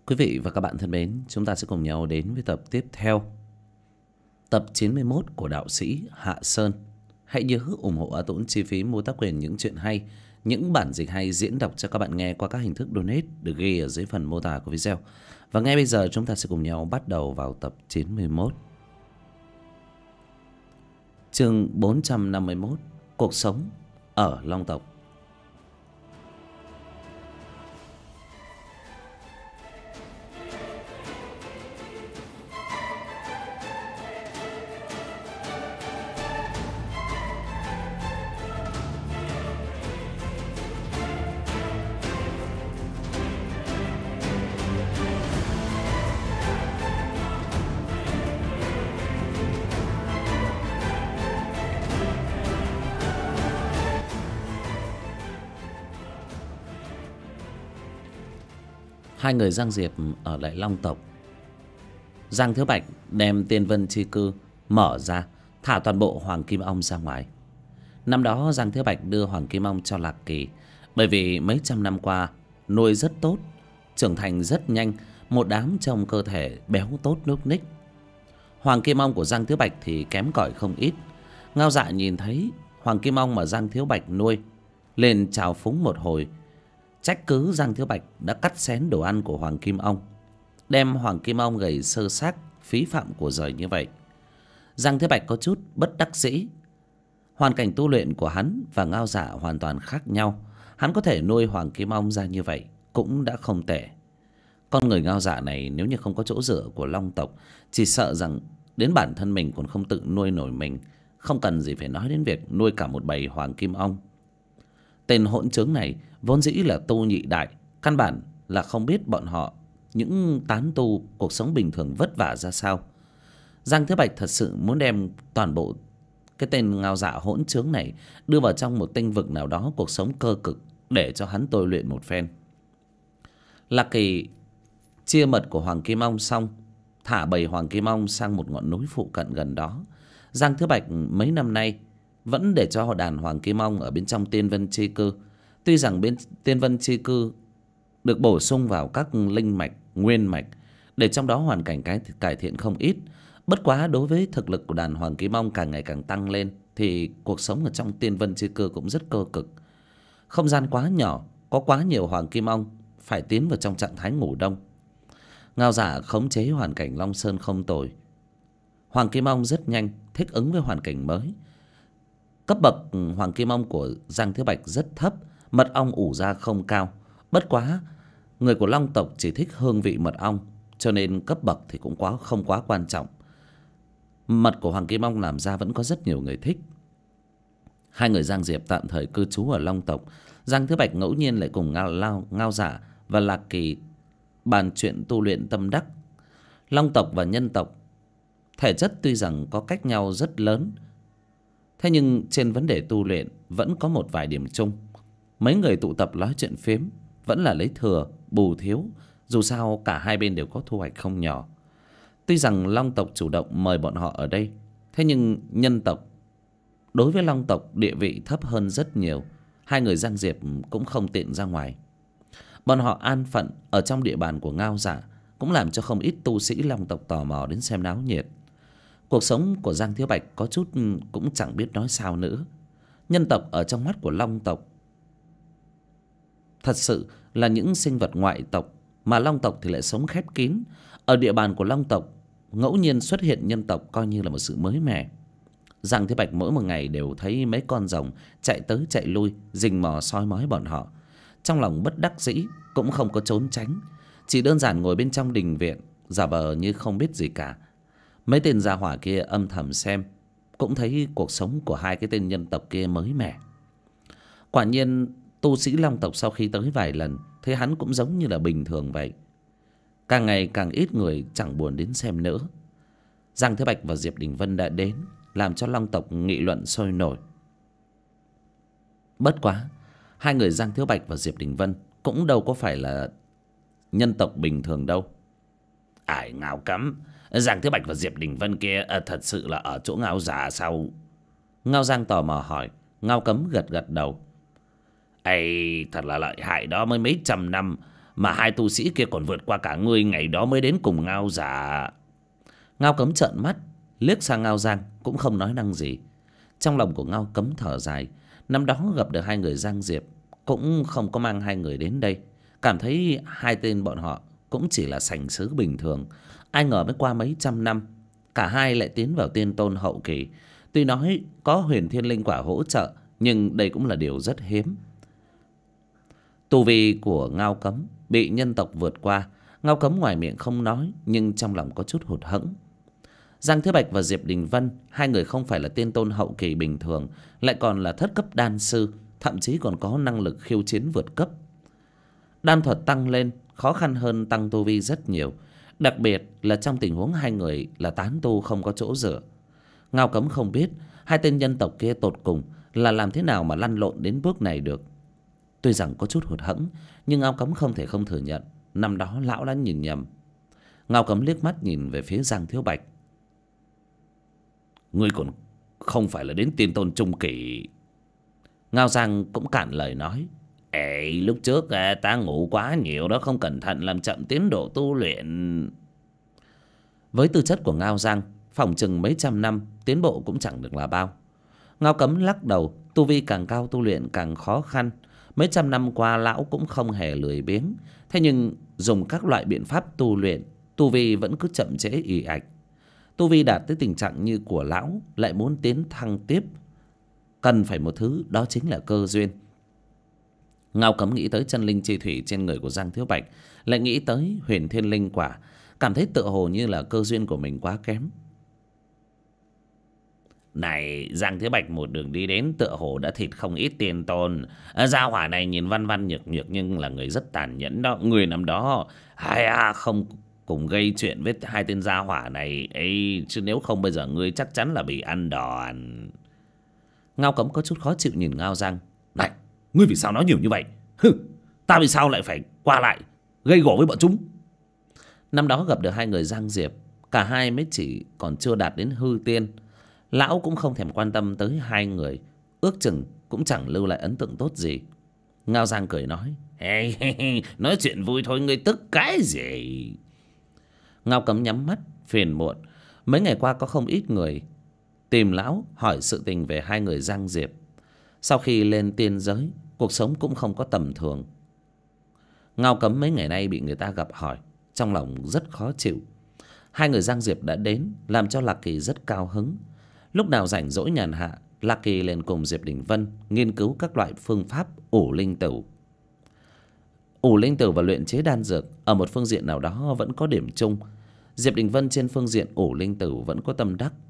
Quý vị và các bạn thân mến, chúng ta sẽ cùng nhau đến với tập tiếp theo, tập 91 của đạo sĩ Hạ Sơn. Hãy nhớ ủng hộ A Tũng chi phí mua tác quyền những chuyện hay, những bản dịch hay diễn đọc cho các bạn nghe qua các hình thức donate được ghi ở dưới phần mô tả của video. Và ngay bây giờ chúng ta sẽ cùng nhau bắt đầu vào tập 91. Chương 451, cuộc sống ở Long tộc. Hai người Giang Diệp ở lại Long tộc. Giang Thiếu Bạch đem Tiên Vân Chi Cư mở ra, thả toàn bộ Hoàng Kim Ong ra ngoài. Năm đó Giang Thiếu Bạch đưa Hoàng Kim Ong cho Lạc Kỳ, bởi vì mấy trăm năm qua nuôi rất tốt, trưởng thành rất nhanh, một đám trong cơ thể béo tốt núc ních. Hoàng Kim Ong của Giang Thiếu Bạch thì kém cỏi không ít. Ngao Dạ nhìn thấy Hoàng Kim Ong mà Giang Thiếu Bạch nuôi, lên chào phúng một hồi, trách cứ Giang Thiếu Bạch đã cắt xén đồ ăn của Hoàng Kim Ong, đem Hoàng Kim Ong gầy sơ xác phí phạm của giời như vậy. Giang Thiếu Bạch có chút bất đắc dĩ. Hoàn cảnh tu luyện của hắn và Ngao Dạ hoàn toàn khác nhau. Hắn có thể nuôi Hoàng Kim Ong ra như vậy cũng đã không tệ. Con người Ngao Dạ này nếu như không có chỗ dựa của Long tộc, chỉ sợ rằng đến bản thân mình còn không tự nuôi nổi mình, không cần gì phải nói đến việc nuôi cả một bầy Hoàng Kim Ong. Tên hỗn trướng này vốn dĩ là tu nhị đại, căn bản là không biết bọn họ những tán tu cuộc sống bình thường vất vả ra sao. Giang Thiếu Bạch thật sự muốn đem toàn bộ cái tên Ngao Dạ hỗn trướng này đưa vào trong một tinh vực nào đó cuộc sống cơ cực, để cho hắn tôi luyện một phen. Lạc Kỳ chia mật của Hoàng Kim Ong xong, thả bầy Hoàng Kim Ong sang một ngọn núi phụ cận gần đó. Giang Thiếu Bạch mấy năm nay vẫn để cho đàn Hoàng Kim Ong ở bên trong Tiên Vân Chi Cư. Tuy rằng bên Tiên Vân Chi Cư được bổ sung vào các linh mạch, nguyên mạch, để trong đó hoàn cảnh cải thiện không ít. Bất quá đối với thực lực của đàn Hoàng Kim Ong càng ngày càng tăng lên, thì cuộc sống ở trong Tiên Vân Chi Cư cũng rất cơ cực. Không gian quá nhỏ, có quá nhiều Hoàng Kim Ong phải tiến vào trong trạng thái ngủ đông. Ngao Dạ khống chế hoàn cảnh Long Sơn không tồi. Hoàng Kim Ong rất nhanh thích ứng với hoàn cảnh mới. Cấp bậc Hoàng Kim Ong của Giang Thiếu Bạch rất thấp, mật ong ủ ra không cao. Bất quá người của Long tộc chỉ thích hương vị mật ong, cho nên cấp bậc thì cũng không quá quan trọng. Mật của Hoàng Kim Ong làm ra vẫn có rất nhiều người thích. Hai người Giang Diệp tạm thời cư trú ở Long tộc. Giang Thiếu Bạch ngẫu nhiên lại cùng Ngao Dạ và Lạc Kỳ bàn chuyện tu luyện tâm đắc. Long tộc và nhân tộc thể chất tuy rằng có cách nhau rất lớn, thế nhưng trên vấn đề tu luyện vẫn có một vài điểm chung. Mấy người tụ tập nói chuyện phiếm vẫn là lấy thừa bù thiếu, dù sao cả hai bên đều có thu hoạch không nhỏ. Tuy rằng Long tộc chủ động mời bọn họ ở đây, thế nhưng nhân tộc đối với Long tộc địa vị thấp hơn rất nhiều. Hai người Giang Diệp cũng không tiện ra ngoài. Bọn họ an phận ở trong địa bàn của Ngao Dạ cũng làm cho không ít tu sĩ Long tộc tò mò đến xem náo nhiệt. Cuộc sống của Giang Thiếu Bạch có chút cũng chẳng biết nói sao nữa. Nhân tộc ở trong mắt của Long tộc thật sự là những sinh vật ngoại tộc, mà Long tộc thì lại sống khép kín. Ở địa bàn của Long tộc ngẫu nhiên xuất hiện nhân tộc coi như là một sự mới mẻ. Giang Thiếu Bạch mỗi một ngày đều thấy mấy con rồng chạy tới chạy lui, rình mò soi mói bọn họ. Trong lòng bất đắc dĩ cũng không có trốn tránh, chỉ đơn giản ngồi bên trong đình viện giả vờ như không biết gì cả. Mấy tên gia hỏa kia âm thầm xem, cũng thấy cuộc sống của hai cái tên nhân tộc kia mới mẻ. Quả nhiên tu sĩ Long tộc sau khi tới vài lần thấy hắn cũng giống như là bình thường vậy. Càng ngày càng ít người chẳng buồn đến xem nữa. Giang Thế Bạch và Diệp Đình Vân đã đến, làm cho Long tộc nghị luận sôi nổi. Bất quá hai người Giang Thiếu Bạch và Diệp Đình Vân cũng đâu có phải là nhân tộc bình thường đâu. Ai Ngao Cấm, Giang Thiếu Bạch và Diệp Đình Vân kia thật sự là ở chỗ Ngao Dạ sao? Ngao Giang tò mò hỏi. Ngao Cấm gật gật đầu. Ây, thật là lợi hại đó, mới mấy trăm năm Mà hai tu sĩ kia còn vượt qua cả ngươi ngày đó mới đến cùng Ngao giả. Ngao Cấm trợn mắt liếc sang Ngao Giang, cũng không nói năng gì. Trong lòng của Ngao Cấm thở dài. Năm đó gặp được hai người Giang Diệp, cũng không có mang hai người đến đây. Cảm thấy hai tên bọn họ cũng chỉ là sành sứ bình thường. Ai ngờ mới qua mấy trăm năm, cả hai lại tiến vào tiên tôn hậu kỳ. Tuy nói có huyền thiên linh quả hỗ trợ, nhưng đây cũng là điều rất hiếm. Tu vi của Ngao Cấm bị nhân tộc vượt qua. Ngao Cấm ngoài miệng không nói, nhưng trong lòng có chút hụt hẫng. Giang Thế Bạch và Diệp Đình Vân, hai người không phải là tiên tôn hậu kỳ bình thường, lại còn là thất cấp đan sư, thậm chí còn có năng lực khiêu chiến vượt cấp. Đan thuật tăng lên khó khăn hơn tăng tu vi rất nhiều, đặc biệt là trong tình huống hai người là tán tu không có chỗ dựa. Ngao Cấm không biết hai tên nhân tộc kia tột cùng là làm thế nào mà lăn lộn đến bước này được. Tuy rằng có chút hụt hẫng, nhưng Ngao Cấm không thể không thừa nhận năm đó lão đã nhìn nhầm. Ngao Cấm liếc mắt nhìn về phía Giang Thiếu Bạch. Ngươi còn không phải là đến tiên tôn trung kỳ. Ngao Giang cũng cạn lời nói. Ê, lúc trước ta ngủ quá nhiều đó, không cẩn thận làm chậm tiến độ tu luyện. Với tư chất của Ngao Giang, phỏng chừng mấy trăm năm tiến bộ cũng chẳng được là bao. Ngao Cấm lắc đầu. Tu vi càng cao tu luyện càng khó khăn. Mấy trăm năm qua lão cũng không hề lười biếng. Thế nhưng dùng các loại biện pháp tu luyện, tu vi vẫn cứ chậm trễ ì ạch. Tu vi đạt tới tình trạng như của lão, lại muốn tiến thăng tiếp, cần phải một thứ, đó chính là cơ duyên. Ngao Cấm nghĩ tới chân linh chi thủy trên người của Giang Thiếu Bạch, lại nghĩ tới huyền thiên linh quả, cảm thấy tựa hồ như là cơ duyên của mình quá kém. Này, Giang Thiếu Bạch một đường đi đến tựa hồ đã thịt không ít tiên tôn. Gia hỏa này nhìn văn văn nhược nhược nhưng là người rất tàn nhẫn đó. Người năm đó không cùng gây chuyện với hai tên gia hỏa này ấy, chứ nếu không bây giờ ngươi chắc chắn là bị ăn đòn. Ngao Cấm có chút khó chịu nhìn Ngao Giang. Này, ngươi vì sao nói nhiều như vậy? Ta vì sao lại phải qua lại gây gổ với bọn chúng? Năm đó gặp được hai người Giang Diệp, cả hai mới chỉ còn chưa đạt đến hư tiên. Lão cũng không thèm quan tâm tới hai người, ước chừng cũng chẳng lưu lại ấn tượng tốt gì. Ngao Giang cười nói. Nói chuyện vui thôi, ngươi tức cái gì? Ngao Cấm nhắm mắt phiền muộn. Mấy ngày qua có không ít người tìm lão hỏi sự tình về hai người Giang Diệp. Sau khi lên tiên giới, cuộc sống cũng không có tầm thường. Ngao Cấm mấy ngày nay bị người ta gặp hỏi, trong lòng rất khó chịu. Hai người Giang Diệp đã đến, làm cho Lạc Kỳ rất cao hứng. Lúc nào rảnh rỗi nhàn hạ, Lạc Kỳ liền cùng Diệp Đình Vân nghiên cứu các loại phương pháp ủ linh tửu. Ủ linh tửu và luyện chế đan dược ở một phương diện nào đó vẫn có điểm chung. Diệp Đình Vân trên phương diện ủ linh tửu vẫn có tâm đắc.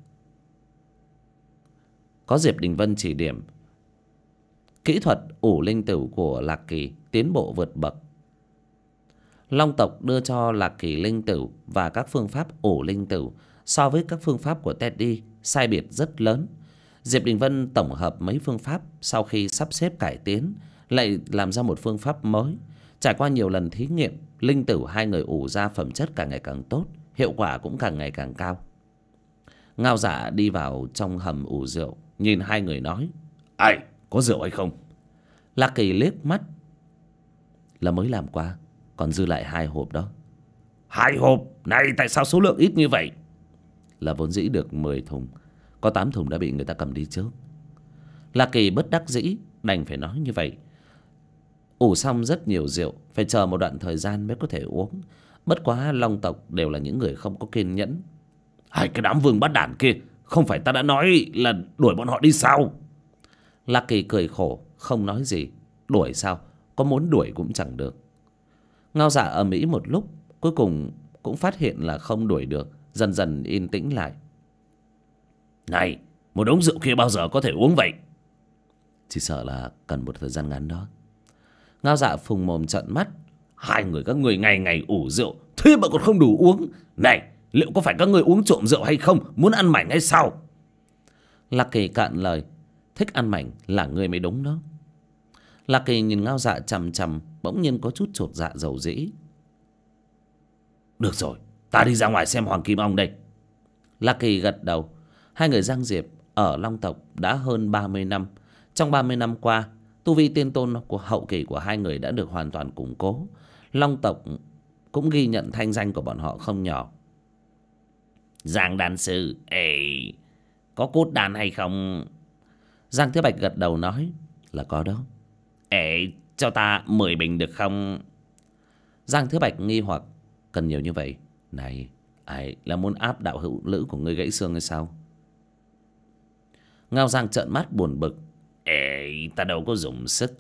Có Diệp Đình Vân chỉ điểm, kỹ thuật ủ linh tửu của Lạc Kỳ tiến bộ vượt bậc. Long tộc đưa cho Lạc Kỳ linh tửu và các phương pháp ủ linh tửu so với các phương pháp của Teddy sai biệt rất lớn. Diệp Đình Vân tổng hợp mấy phương pháp, sau khi sắp xếp cải tiến lại làm ra một phương pháp mới. Trải qua nhiều lần thí nghiệm, linh tửu hai người ủ ra phẩm chất càng ngày càng tốt, hiệu quả cũng càng ngày càng cao. Ngao Dạ đi vào trong hầm ủ rượu, nhìn hai người nói. Ai, có rượu hay không? Lạc Kỳ liếc mắt. Là mới làm qua, còn dư lại 2 hộp đó. 2 hộp? Này, tại sao số lượng ít như vậy? Là vốn dĩ được 10 thùng, có 8 thùng đã bị người ta cầm đi trước. Lạc Kỳ bất đắc dĩ đành phải nói như vậy. Ủ xong rất nhiều rượu, phải chờ một đoạn thời gian mới có thể uống. Bất quá Long tộc đều là những người không có kiên nhẫn. Hai cái đám vương bắt đản kia, không phải ta đã nói là đuổi bọn họ đi sao? Lạc Kỳ cười khổ, không nói gì. Đuổi sao? Có muốn đuổi cũng chẳng được. Ngao Dạ ầm ĩ một lúc, cuối cùng cũng phát hiện là không đuổi được, dần dần yên tĩnh lại. Này, một ống rượu kia bao giờ có thể uống vậy? Chỉ sợ là cần một thời gian ngắn đó. Ngao Dạ phùng mồm trợn mắt. Hai người các người ngày ngày ủ rượu, thế mà còn không đủ uống. Này, liệu có phải các người uống trộm rượu hay không? Muốn ăn mảnh hay sao? Lạc Kỳ cạn lời. Thích ăn mảnh là người mới đúng đó. Lạc Kỳ nhìn Ngao Dạ chằm chằm, bỗng nhiên có chút chột dạ dầu dĩ. Được rồi, ta đi ra ngoài xem Hoàng Kim Ong đây. Lạc Kỳ gật đầu. Hai người Giang Diệp ở Long tộc đã hơn 30 năm. Trong 30 năm qua, tu vi tiên tôn của hậu kỳ của hai người đã được hoàn toàn củng cố. Long tộc cũng ghi nhận thanh danh của bọn họ không nhỏ. Giang đan sư, có cốt đan hay không? Giang Thiếu Bạch gật đầu nói là có đó. Cho ta 10 bình được không? Giang Thiếu Bạch nghi hoặc, cần nhiều như vậy? Này, ai là muốn áp đạo hữu lữ của ngươi gãy xương hay sao? Ngao Giang trợn mắt buồn bực. Ta đâu có dùng sức.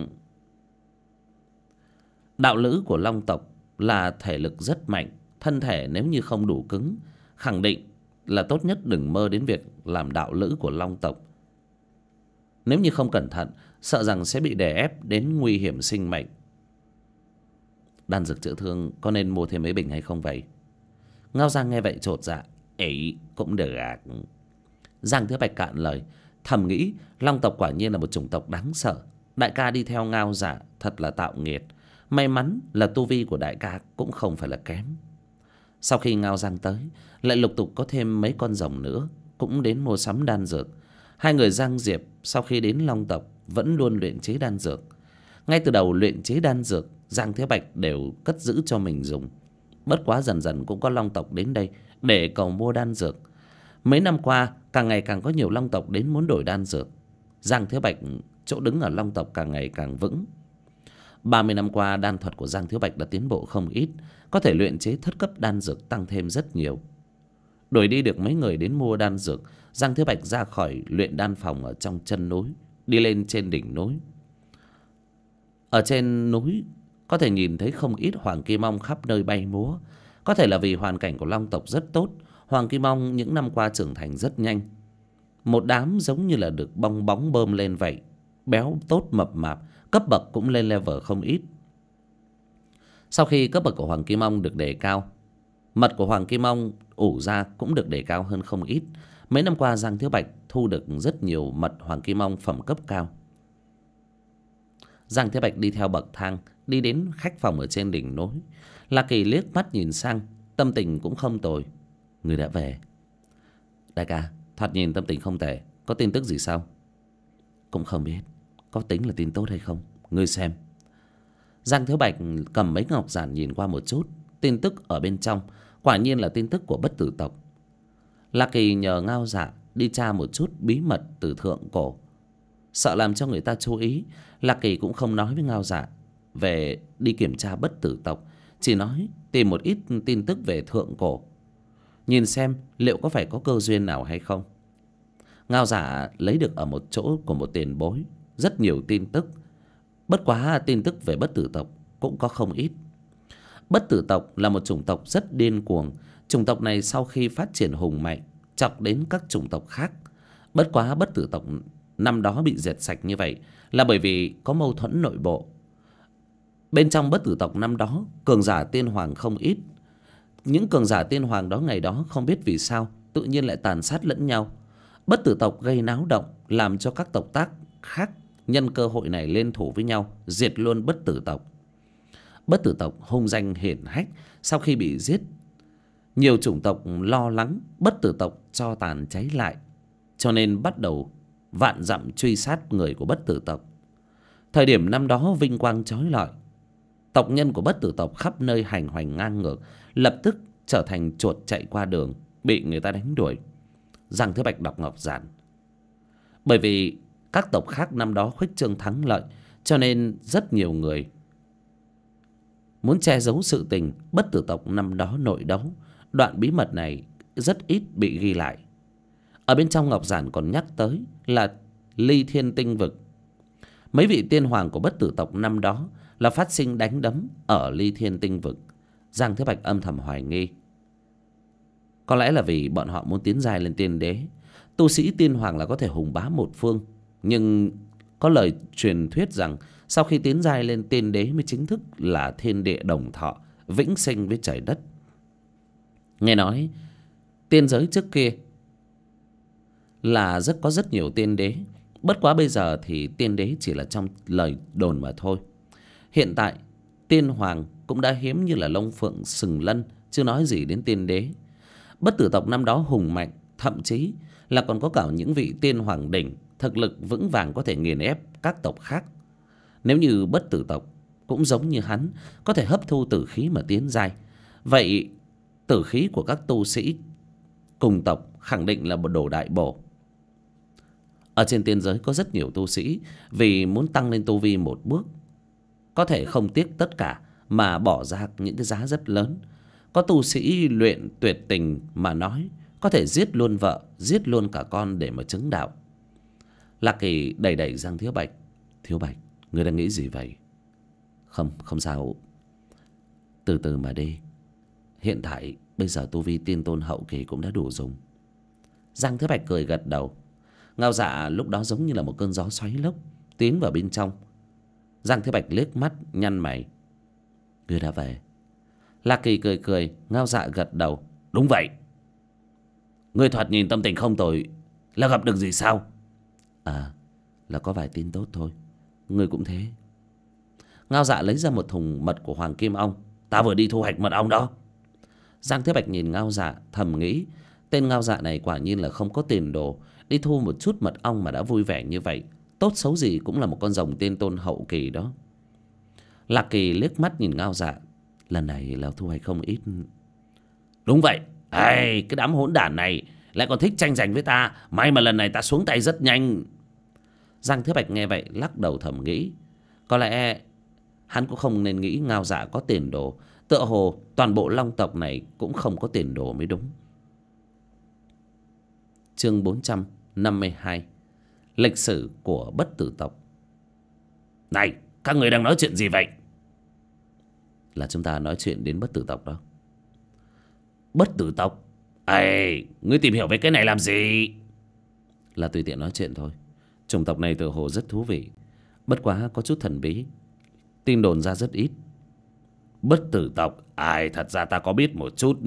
Đạo lữ của Long tộc là thể lực rất mạnh. Thân thể nếu như không đủ cứng, khẳng định là tốt nhất đừng mơ đến việc làm đạo lữ của Long tộc. Nếu như không cẩn thận, sợ rằng sẽ bị đè ép đến nguy hiểm sinh mệnh. Đan dược chữa thương có nên mua thêm mấy bình hay không vậy? Ngao Giang nghe vậy chột dạ. Cũng được ạ. Giang Thiếu Bạch cạn lời, thầm nghĩ Long tộc quả nhiên là một chủng tộc đáng sợ. Đại ca đi theo Ngao Dạ thật là tạo nghiệt. May mắn là tu vi của đại ca cũng không phải là kém. Sau khi Ngao Giang tới, lại lục tục có thêm mấy con rồng nữa cũng đến mua sắm đan dược. Hai người Giang Diệp sau khi đến Long tộc vẫn luôn luyện chế đan dược. Ngay từ đầu luyện chế đan dược, Giang Thế Bạch đều cất giữ cho mình dùng. Bất quá dần dần cũng có Long tộc đến đây để cầu mua đan dược. Mấy năm qua càng ngày càng có nhiều Long tộc đến muốn đổi đan dược. Giang Thế Bạch chỗ đứng ở Long tộc càng ngày càng vững. 30 năm qua đan thuật của Giang Thiếu Bạch đã tiến bộ không ít, có thể luyện chế thất cấp đan dược tăng thêm rất nhiều. Đuổi đi được mấy người đến mua đan dược, Giang Thiếu Bạch ra khỏi luyện đan phòng ở trong chân núi, đi lên trên đỉnh núi. Ở trên núi có thể nhìn thấy không ít hoàng kim ong khắp nơi bay múa. Có thể là vì hoàn cảnh của Long tộc rất tốt, hoàng kim ong những năm qua trưởng thành rất nhanh. Một đám giống như là được bong bóng bơm lên vậy, béo tốt mập mạp, cấp bậc cũng lên level không ít. Sau khi cấp bậc của hoàng kim ong được đề cao, mật của hoàng kim ong ủ ra cũng được đề cao hơn không ít. Mấy năm qua Giang Thiếu Bạch thu được rất nhiều mật hoàng kim ong phẩm cấp cao. Giang Thiếu Bạch đi theo bậc thang đi đến khách phòng ở trên đỉnh núi. La Kỳ liếc mắt nhìn sang, tâm tình cũng không tồi. Người đã về. Đại ca, thoạt nhìn tâm tình không tệ, có tin tức gì sao? Cũng không biết, có tính là tin tốt hay không, ngươi xem. Giang Thiếu Bạch cầm mấy ngọc giản nhìn qua một chút. Tin tức ở bên trong quả nhiên là tin tức của Bất Tử tộc. La Kỳ nhờ Ngao Dạ đi tra một chút bí mật từ thượng cổ. Sợ làm cho người ta chú ý, La Kỳ cũng không nói với Ngao Dạ về đi kiểm tra Bất Tử tộc, chỉ nói tìm một ít tin tức về thượng cổ, nhìn xem liệu có phải có cơ duyên nào hay không. Ngao Dạ lấy được ở một chỗ của một tiền bối rất nhiều tin tức. Bất quá tin tức về Bất Tử tộc cũng có không ít. Bất Tử tộc là một chủng tộc rất điên cuồng. Chủng tộc này sau khi phát triển hùng mạnh, chọc đến các chủng tộc khác. Bất quá Bất Tử tộc năm đó bị diệt sạch như vậy là bởi vì có mâu thuẫn nội bộ. Bên trong Bất Tử tộc năm đó, cường giả tiên hoàng không ít. Những cường giả tiên hoàng đó ngày đó không biết vì sao tự nhiên lại tàn sát lẫn nhau. Bất Tử tộc gây náo động, làm cho các tộc tác khác nhân cơ hội này lên thủ với nhau, diệt luôn Bất Tử tộc. Bất Tử tộc hung danh hiển hách. Sau khi bị giết, nhiều chủng tộc lo lắng Bất Tử tộc cho tàn cháy lại, cho nên bắt đầu vạn dặm truy sát người của Bất Tử tộc. Thời điểm năm đó vinh quang chói lọi, tộc nhân của Bất Tử tộc khắp nơi hành hoành ngang ngược, lập tức trở thành chuột chạy qua đường, bị người ta đánh đuổi. Giang Thế Bạch đọc ngọc giản. Bởi vì các tộc khác năm đó khuếch trương thắng lợi, cho nên rất nhiều người muốn che giấu sự tình Bất Tử tộc năm đó nội đấu. Đoạn bí mật này rất ít bị ghi lại. Ở bên trong ngọc giản còn nhắc tới là Ly Thiên Tinh Vực. Mấy vị tiên hoàng của Bất Tử tộc năm đó là phát sinh đánh đấm ở Ly Thiên Tinh Vực. Giang Thế Bạch âm thầm hoài nghi, có lẽ là vì bọn họ muốn tiến giai lên tiên đế. Tu sĩ tiên hoàng là có thể hùng bá một phương, nhưng có lời truyền thuyết rằng sau khi tiến giai lên tiên đế mới chính thức là thiên địa đồng thọ, vĩnh sinh với trời đất. Nghe nói tiên giới trước kia là có rất nhiều tiên đế. Bất quá bây giờ thì tiên đế chỉ là trong lời đồn mà thôi. Hiện tại tiên hoàng cũng đã hiếm như là Long Phượng Sừng Lân, chưa nói gì đến tiên đế. Bất Tử tộc năm đó hùng mạnh, thậm chí là còn có cả những vị tiên hoàng đỉnh thực lực vững vàng có thể nghiền ép các tộc khác. Nếu như Bất Tử tộc cũng giống như hắn, có thể hấp thu tử khí mà tiến giai. Vậy tử khí của các tu sĩ cùng tộc khẳng định là một đồ đại bổ. Ở trên tiên giới có rất nhiều tu sĩ vì muốn tăng lên tu vi một bước, có thể không tiếc tất cả mà bỏ ra những cái giá rất lớn. Có tu sĩ luyện tuyệt tình mà nói, có thể giết luôn vợ, giết luôn cả con để mà chứng đạo. Lạc Kỳ đẩy đẩy Giang Thiếu Bạch. Thiếu Bạch, ngươi đang nghĩ gì vậy? Không sao. Từ từ mà đi. Hiện tại bây giờ tu vi tiên tôn hậu kỳ cũng đã đủ dùng. Giang Thiếu Bạch cười gật đầu. Ngao Dạ lúc đó giống như là một cơn gió xoáy lốc tiến vào bên trong. Giang Thiếu Bạch liếc mắt nhăn mày. Ngươi đã về? Lạc Kỳ cười cười. Ngao Dạ gật đầu. Đúng vậy. Ngươi thoạt nhìn tâm tình không tồi, là gặp được gì sao? À, là có vài tin tốt thôi. Ngươi cũng thế. Ngao Dạ lấy ra một thùng mật của Hoàng Kim Ong. Ta vừa đi thu hoạch mật ong đó. Giang Thế Bạch nhìn Ngao Dạ thầm nghĩ, tên Ngao Dạ này quả nhiên là không có tiền đồ, đi thu một chút mật ong mà đã vui vẻ như vậy. Tốt xấu gì cũng là một con rồng tiên tôn hậu kỳ đó. Lạc Kỳ liếc mắt nhìn Ngao Dạ. Lần này là thu hoạch không ít. Đúng vậy. Ây, cái đám hỗn đản này lại còn thích tranh giành với ta. May mà lần này ta xuống tay rất nhanh. Giang Thế Bạch nghe vậy lắc đầu thầm nghĩ, có lẽ hắn cũng không nên nghĩ Ngao Dạ có tiền đồ. Tựa hồ toàn bộ long tộc này cũng không có tiền đồ mới đúng. Chương 452. Lịch sử của bất tử tộc. Này, các người đang nói chuyện gì vậy? Là chúng ta nói chuyện đến bất tử tộc đó. Bất tử tộc? Ê, ngươi tìm hiểu về cái này làm gì? Là tùy tiện nói chuyện thôi. Chủng tộc này tựa hồ rất thú vị, bất quá có chút thần bí, tin đồn ra rất ít. Bất tử tộc? Ai, thật ra ta có biết một chút.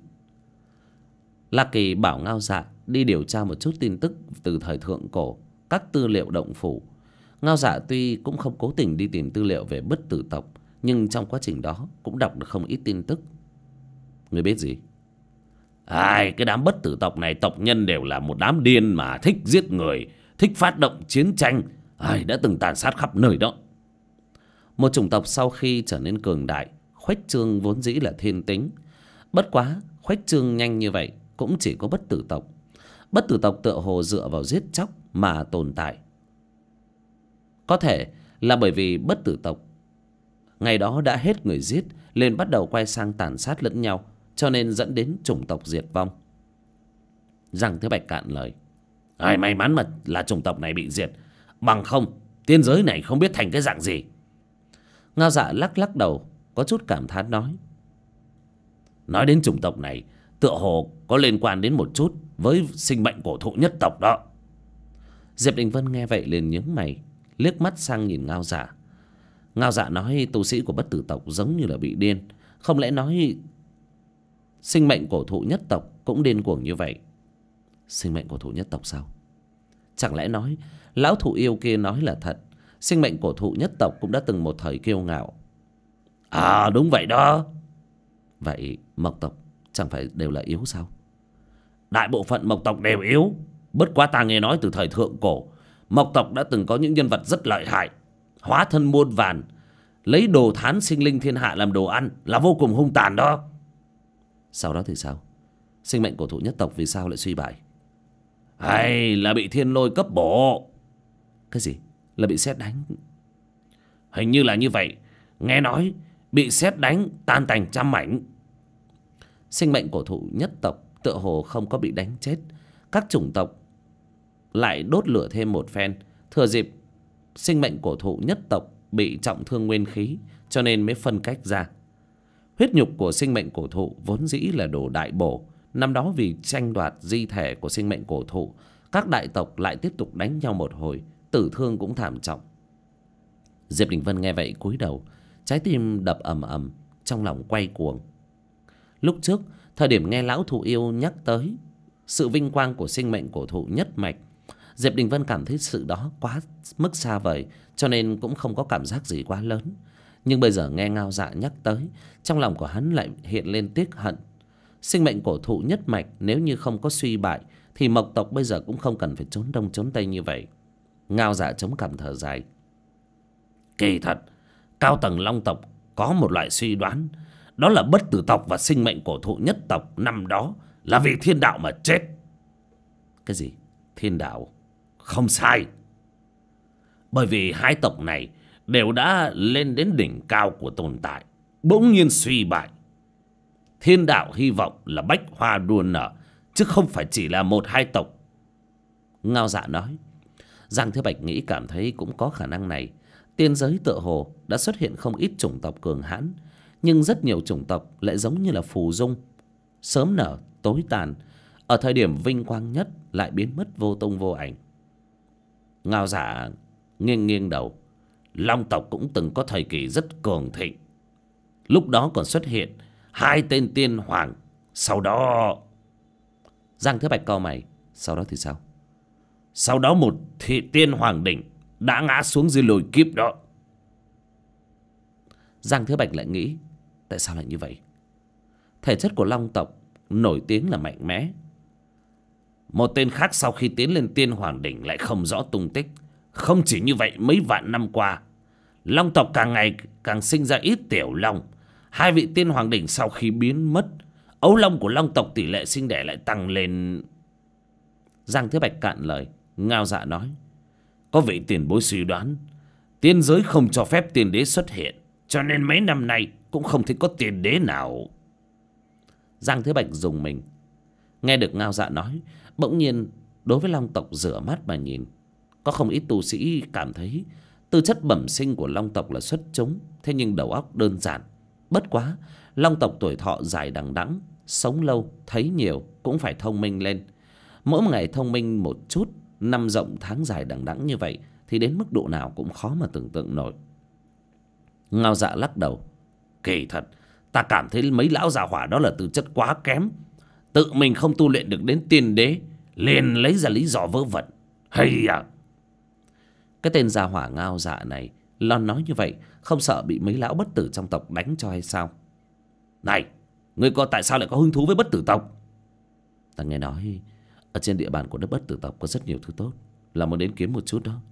Lạc Kỳ bảo Ngao Dạ đi điều tra một chút tin tức từ thời thượng cổ, các tư liệu động phủ. Ngao Dạ tuy cũng không cố tình đi tìm tư liệu về bất tử tộc, nhưng trong quá trình đó cũng đọc được không ít tin tức. Người biết gì? Ai, cái đám bất tử tộc này tộc nhân đều là một đám điên mà thích giết người, thích phát động chiến tranh. Ai, đã từng tàn sát khắp nơi đó. Một chủng tộc sau khi trở nên cường đại, khuếch trương vốn dĩ là thiên tính. Bất quá khuếch trương nhanh như vậy cũng chỉ có bất tử tộc. Bất tử tộc tựa hồ dựa vào giết chóc mà tồn tại. Có thể là bởi vì bất tử tộc ngày đó đã hết người giết, nên bắt đầu quay sang tàn sát lẫn nhau, cho nên dẫn đến chủng tộc diệt vong. Giang Thế Bạch cạn lời. Ai, may mắn mà là chủng tộc này bị diệt, bằng không tiên giới này không biết thành cái dạng gì. Ngao Dạ lắc lắc đầu, có chút cảm thán nói. Nói đến chủng tộc này, tựa hồ có liên quan đến một chút với sinh mệnh cổ thụ nhất tộc đó. Diệp Đình Vân nghe vậy liền nhướng mày, liếc mắt sang nhìn Ngao Dạ. Ngao Dạ nói tu sĩ của bất tử tộc giống như là bị điên. Không lẽ nói sinh mệnh cổ thụ nhất tộc cũng điên cuồng như vậy? Sinh mệnh cổ thụ nhất tộc sao? Chẳng lẽ nói lão thụ yêu kia nói là thật, sinh mệnh cổ thụ nhất tộc cũng đã từng một thời kiêu ngạo? À, đúng vậy đó. Vậy mộc tộc chẳng phải đều là yếu sao? Đại bộ phận mộc tộc đều yếu. Bất quá ta nghe nói từ thời thượng cổ, mộc tộc đã từng có những nhân vật rất lợi hại, hóa thân muôn vàn, lấy đồ thán sinh linh thiên hạ làm đồ ăn, là vô cùng hung tàn đó. Sau đó thì sao? Sinh mệnh cổ thụ nhất tộc vì sao lại suy bại? Hay là bị thiên lôi cấp bổ. Cái gì? Là bị sét đánh? Hình như là như vậy. Nghe nói bị sét đánh tan tành trăm mảnh. Sinh mệnh cổ thụ nhất tộc tựa hồ không có bị đánh chết. Các chủng tộc lại đốt lửa thêm một phen, thừa dịp sinh mệnh cổ thụ nhất tộc bị trọng thương nguyên khí, cho nên mới phân cách ra. Huyết nhục của sinh mệnh cổ thụ vốn dĩ là đồ đại bổ. Năm đó vì tranh đoạt di thể của sinh mệnh cổ thụ, các đại tộc lại tiếp tục đánh nhau một hồi, tử thương cũng thảm trọng. Diệp Đình Vân nghe vậy cúi đầu, trái tim đập ầm ầm, trong lòng quay cuồng. Lúc trước, thời điểm nghe lão thụ yêu nhắc tới sự vinh quang của sinh mệnh cổ thụ nhất mạch, Diệp Đình Vân cảm thấy sự đó quá mức xa vời, cho nên cũng không có cảm giác gì quá lớn. Nhưng bây giờ nghe Ngao Dạ nhắc tới, trong lòng của hắn lại hiện lên tiếc hận. Sinh mệnh cổ thụ nhất mạch nếu như không có suy bại, thì mộc tộc bây giờ cũng không cần phải trốn đông trốn tây như vậy. Ngao Dạ chống cằm thở dài. Kỳ thật, Cao tầng Long tộc có một loại suy đoán, đó là bất tử tộc và sinh mệnh cổ thụ nhất tộc năm đó là vì thiên đạo mà chết. Cái gì? Thiên đạo? Không sai. Bởi vì hai tộc này đều đã lên đến đỉnh cao của tồn tại, bỗng nhiên suy bại. Thiên đạo hy vọng là bách hoa đua nở, chứ không phải chỉ là một hai tộc. Ngao Dạ nói. Giang Thế Bạch nghĩ cảm thấy cũng có khả năng này. Tiên giới tựa hồ đã xuất hiện không ít chủng tộc cường hãn, nhưng rất nhiều chủng tộc lại giống như là phù dung, sớm nở tối tàn, ở thời điểm vinh quang nhất lại biến mất vô tung vô ảnh. Ngao Dạ nghiêng nghiêng đầu. Long tộc cũng từng có thời kỳ rất cường thịnh. Lúc đó còn xuất hiện hai tên tiên hoàng. Sau đó... Giang Thế Bạch cau mày. Sau đó thì sao? Sau đó một tiên hoàng đỉnh đã ngã xuống dưới lôi kiếp đó. Giang Thế Bạch lại nghĩ, tại sao lại như vậy? Thể chất của Long tộc nổi tiếng là mạnh mẽ. Một tên khác sau khi tiến lên tiên hoàng đỉnh lại không rõ tung tích. Không chỉ như vậy, mấy vạn năm qua Long tộc càng ngày càng sinh ra ít tiểu long. Hai vị tiên hoàng đỉnh sau khi biến mất, ấu long của Long tộc tỷ lệ sinh đẻ lại tăng lên. Giang Thế Bạch cạn lời. Ngao Dạ nói, có vị tiền bối suy đoán tiên giới không cho phép tiên đế xuất hiện, cho nên mấy năm nay cũng không thấy có tiên đế nào. Giang Thế Bạch rùng mình. Nghe được Ngao Dạ nói, bỗng nhiên đối với Long tộc rửa mắt mà nhìn. Có không ít tu sĩ cảm thấy tư chất bẩm sinh của Long tộc là xuất chúng, thế nhưng đầu óc đơn giản. Bất quá Long tộc tuổi thọ dài đằng đẵng, sống lâu, thấy nhiều, cũng phải thông minh lên. Mỗi ngày thông minh một chút, năm rộng tháng dài đằng đẵng như vậy thì đến mức độ nào cũng khó mà tưởng tượng nổi. Ngao Dạ lắc đầu. Kỳ thật ta cảm thấy mấy lão già hỏa đó là tư chất quá kém, tự mình không tu luyện được đến tiên đế, liền lấy ra lý do vớ vẩn. Hay à! Cái tên gia hỏa Ngao Dạ này lon nói như vậy, không sợ bị mấy lão bất tử trong tộc đánh cho hay sao? Này, ngươi tại sao lại có hứng thú với bất tử tộc? Ta nghe nói ở trên địa bàn của đất bất tử tộc có rất nhiều thứ tốt, là muốn đến kiếm một chút đó.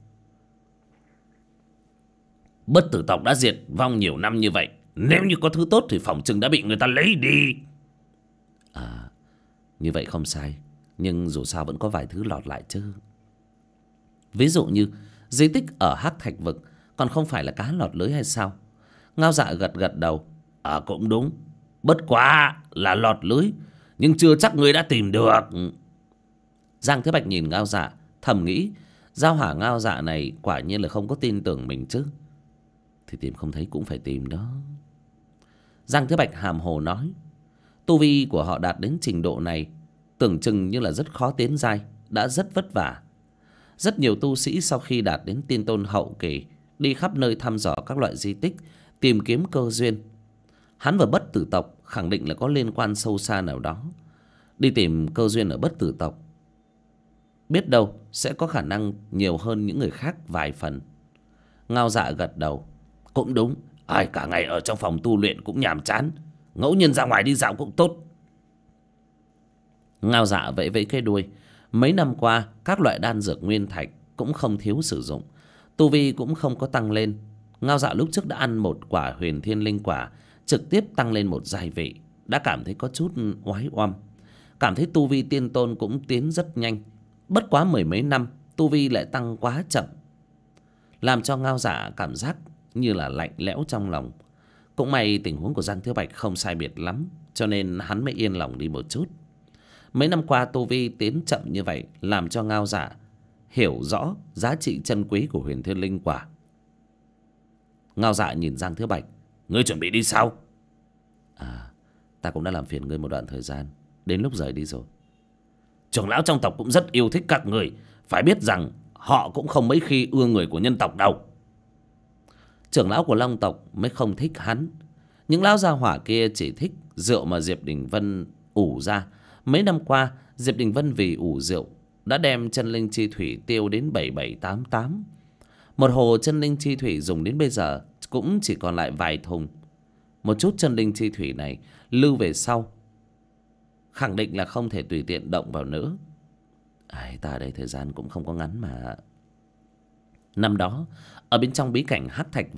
Bất tử tộc đã diệt vong nhiều năm như vậy, nếu như có thứ tốt thì phỏng chừng đã bị người ta lấy đi. À, như vậy không sai, nhưng dù sao vẫn có vài thứ lọt lại chứ. Ví dụ như di tích ở Hắc Thạch Vực còn không phải là cá lọt lưới hay sao? Ngao Dạ gật gật đầu. Cũng đúng, bất quá là lọt lưới, nhưng chưa chắc ngươi đã tìm được. Giang Thế Bạch nhìn Ngao Dạ thầm nghĩ, gia hỏa Ngao Dạ này quả nhiên là không có tin tưởng mình chứ. Thì tìm không thấy cũng phải tìm đó. Giang Thế Bạch hàm hồ nói, tu vi của họ đạt đến trình độ này tưởng chừng như là rất khó tiến giai, đã rất vất vả. Rất nhiều tu sĩ sau khi đạt đến tiên tôn hậu kỳ đi khắp nơi thăm dò các loại di tích, tìm kiếm cơ duyên. Hắn và bất tử tộc khẳng định là có liên quan sâu xa nào đó. Đi tìm cơ duyên ở bất tử tộc, biết đâu sẽ có khả năng nhiều hơn những người khác vài phần. Ngao Dạ gật đầu. Cũng đúng, ai cả ngày ở trong phòng tu luyện cũng nhàm chán, ngẫu nhiên ra ngoài đi dạo cũng tốt. Ngao Dạ vẫy vẫy cái đuôi. Mấy năm qua các loại đan dược nguyên thạch cũng không thiếu sử dụng, tu vi cũng không có tăng lên. Ngao Dạ lúc trước đã ăn một quả huyền thiên linh quả, trực tiếp tăng lên một giai vị, đã cảm thấy có chút oái oăm. Cảm thấy tu vi tiên tôn cũng tiến rất nhanh, bất quá mười mấy năm tu vi lại tăng quá chậm, làm cho Ngao Dạ cảm giác như là lạnh lẽo trong lòng. Cũng may tình huống của Giang Thiếu Bạch không sai biệt lắm, cho nên hắn mới yên lòng đi một chút. Mấy năm qua tu vi tiến chậm như vậy làm cho Ngao Dạ hiểu rõ giá trị chân quý của huyền thiên linh quả. Ngao Dạ nhìn Giang Thiếu Bạch. Ngươi chuẩn bị đi sao? Ta cũng đã làm phiền ngươi một đoạn thời gian, đến lúc rời đi rồi. Trưởng lão trong tộc cũng rất yêu thích các người, phải biết rằng họ cũng không mấy khi ưa người của nhân tộc đâu. Trưởng lão của Long tộc mới không thích hắn. Những lão gia hỏa kia chỉ thích rượu mà Diệp Đình Vân ủ ra. Mấy năm qua Diệp Đình Vân vì ủ rượu đã đem chân linh chi thủy tiêu đến 7788. Một hồ chân linh chi thủy dùng đến bây giờ cũng chỉ còn lại vài thùng. Một chút chân linh chi thủy này lưu về sau khẳng định là không thể tùy tiện động vào nữa. Ta ở đây thời gian cũng không có ngắn mà. Năm đó ở bên trong bí cảnh Hắc Thạch Vực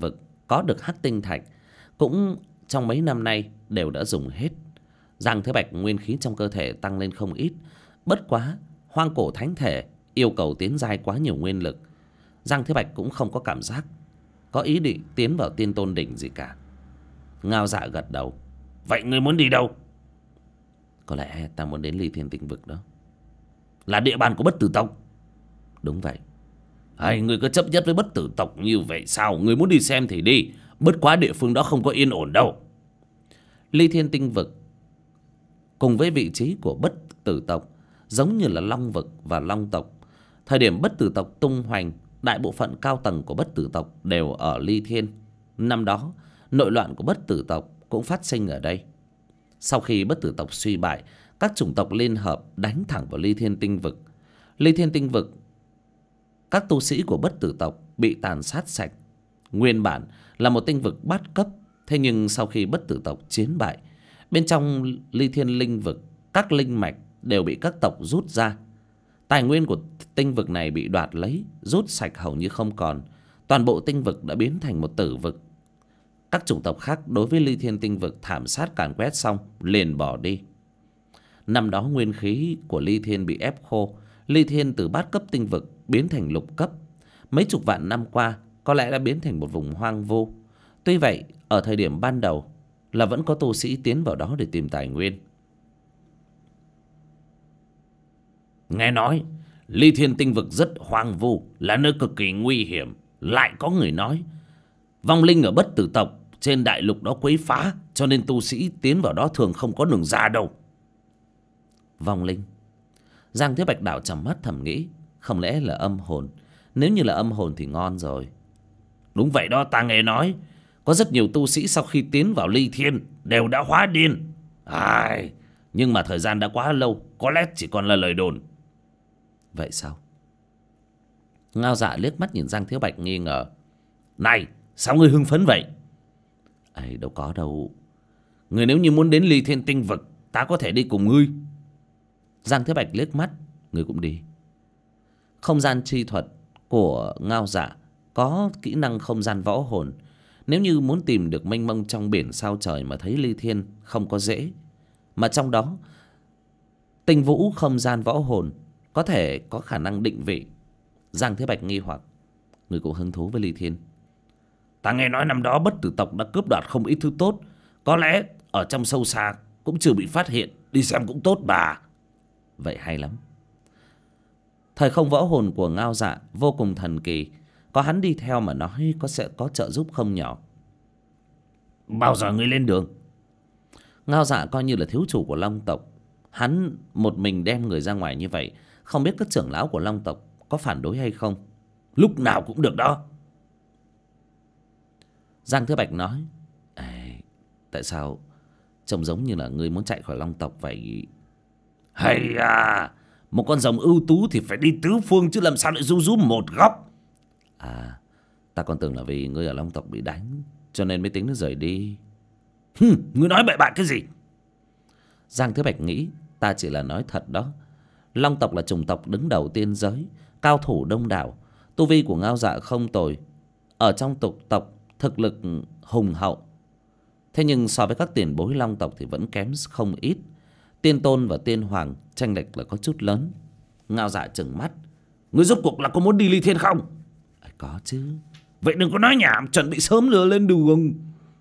có được hắc tinh thạch cũng trong mấy năm nay đều đã dùng hết. Giang Thế Bạch nguyên khí trong cơ thể tăng lên không ít. Bất quá hoang cổ thánh thể yêu cầu tiến giai quá nhiều nguyên lực. Giang Thế Bạch cũng không có cảm giác có ý định tiến vào tiên tôn đỉnh gì cả. Ngao Dạ gật đầu. Vậy ngươi muốn đi đâu? Có lẽ ta muốn đến Ly Thiên Tinh Vực đó. Là địa bàn của Bất Tử tộc? Đúng vậy. Ngươi cứ chấp nhất với Bất Tử tộc như vậy sao? Ngươi muốn đi xem thì đi, bất quá địa phương đó không có yên ổn đâu. Ly Thiên Tinh Vực cùng với vị trí của Bất Tử tộc giống như là Long Vực và Long tộc. Thời điểm Bất Tử tộc tung hoành, đại bộ phận cao tầng của Bất Tử tộc đều ở Ly Thiên. Năm đó nội loạn của Bất Tử tộc cũng phát sinh ở đây. Sau khi Bất Tử tộc suy bại, các chủng tộc liên hợp đánh thẳng vào Ly Thiên Tinh Vực. Ly Thiên Tinh Vực, các tu sĩ của Bất Tử tộc bị tàn sát sạch. Nguyên bản là một tinh vực bát cấp, thế nhưng sau khi Bất Tử tộc chiến bại, bên trong Ly Thiên Linh Vực, các linh mạch đều bị các tộc rút ra. Tài nguyên của tinh vực này bị đoạt lấy, rút sạch hầu như không còn. Toàn bộ tinh vực đã biến thành một tử vực. Các chủng tộc khác đối với Ly Thiên Tinh Vực thảm sát càn quét xong liền bỏ đi. Năm đó nguyên khí của Ly Thiên bị ép khô. Ly Thiên từ bát cấp tinh vực biến thành lục cấp. Mấy chục vạn năm qua có lẽ đã biến thành một vùng hoang vu. Tuy vậy ở thời điểm ban đầu là vẫn có tu sĩ tiến vào đó để tìm tài nguyên. Nghe nói Ly Thiên Tinh Vực rất hoang vu, là nơi cực kỳ nguy hiểm. Lại có người nói vong linh ở Bất Tử tộc trên đại lục đó quấy phá, cho nên tu sĩ tiến vào đó thường không có đường ra đâu. Vong linh? Giang Thế Bạch đảo trầm mắt thầm nghĩ, không lẽ là âm hồn? Nếu như là âm hồn thì ngon rồi. Đúng vậy đó, ta nghe nói có rất nhiều tu sĩ sau khi tiến vào Ly Thiên đều đã hóa điên. Nhưng mà thời gian đã quá lâu, có lẽ chỉ còn là lời đồn. Vậy sao? Ngao Dạ liếc mắt nhìn Giang Thế Bạch nghi ngờ. Này, sao ngươi hưng phấn vậy? Đâu có đâu. Ngươi nếu như muốn đến Ly Thiên Tinh Vực, ta có thể đi cùng ngươi. Giang Thế Bạch liếc mắt. Ngươi cũng đi. Không gian chi thuật của Ngao Dạ có kỹ năng không gian võ hồn. Nếu như muốn tìm được mênh mông trong biển sao trời mà thấy Ly Thiên không có dễ. Mà trong đó tinh vũ không gian võ hồn có thể có khả năng định vị. Giang Thế Bạch nghi hoặc. Người cũng hứng thú với Ly Thiên. Ta nghe nói năm đó Bất Tử tộc đã cướp đoạt không ít thứ tốt. Có lẽ ở trong sâu xa cũng chưa bị phát hiện. Đi xem cũng tốt bà. Vậy hay lắm. Thời không võ hồn của Ngao Dạ vô cùng thần kỳ. Có hắn đi theo mà nói sẽ có trợ giúp không nhỏ. Bao giờ ngươi lên đường? Ngao Dạ coi như là thiếu chủ của Long tộc. Hắn một mình đem người ra ngoài như vậy, không biết các trưởng lão của Long tộc có phản đối hay không. Lúc nào cũng được đó. Giang Thế Bạch nói. Tại sao trông giống như là ngươi muốn chạy khỏi Long tộc vậy? Hay một con rồng ưu tú thì phải đi tứ phương, chứ làm sao lại ru rú một góc. Ta còn tưởng là vì ngươi ở Long tộc bị đánh cho nên mới tính nó rời đi. Ngươi nói bậy bạ cái gì? Giang Thế Bạch nghĩ ta chỉ là nói thật đó. Long tộc là chủng tộc đứng đầu tiên giới, cao thủ đông đảo. Tu vi của Ngao Dạ không tồi, ở trong tục tộc thực lực hùng hậu. Thế nhưng so với các tiền bối Long tộc thì vẫn kém không ít. Tiên tôn và tiên hoàng chênh lệch là có chút lớn. Ngao Dạ trừng mắt. Ngươi rốt cuộc là có muốn đi Ly Thiên không? Có chứ. Vậy đừng có nói nhảm, chuẩn bị sớm lừa lên đường.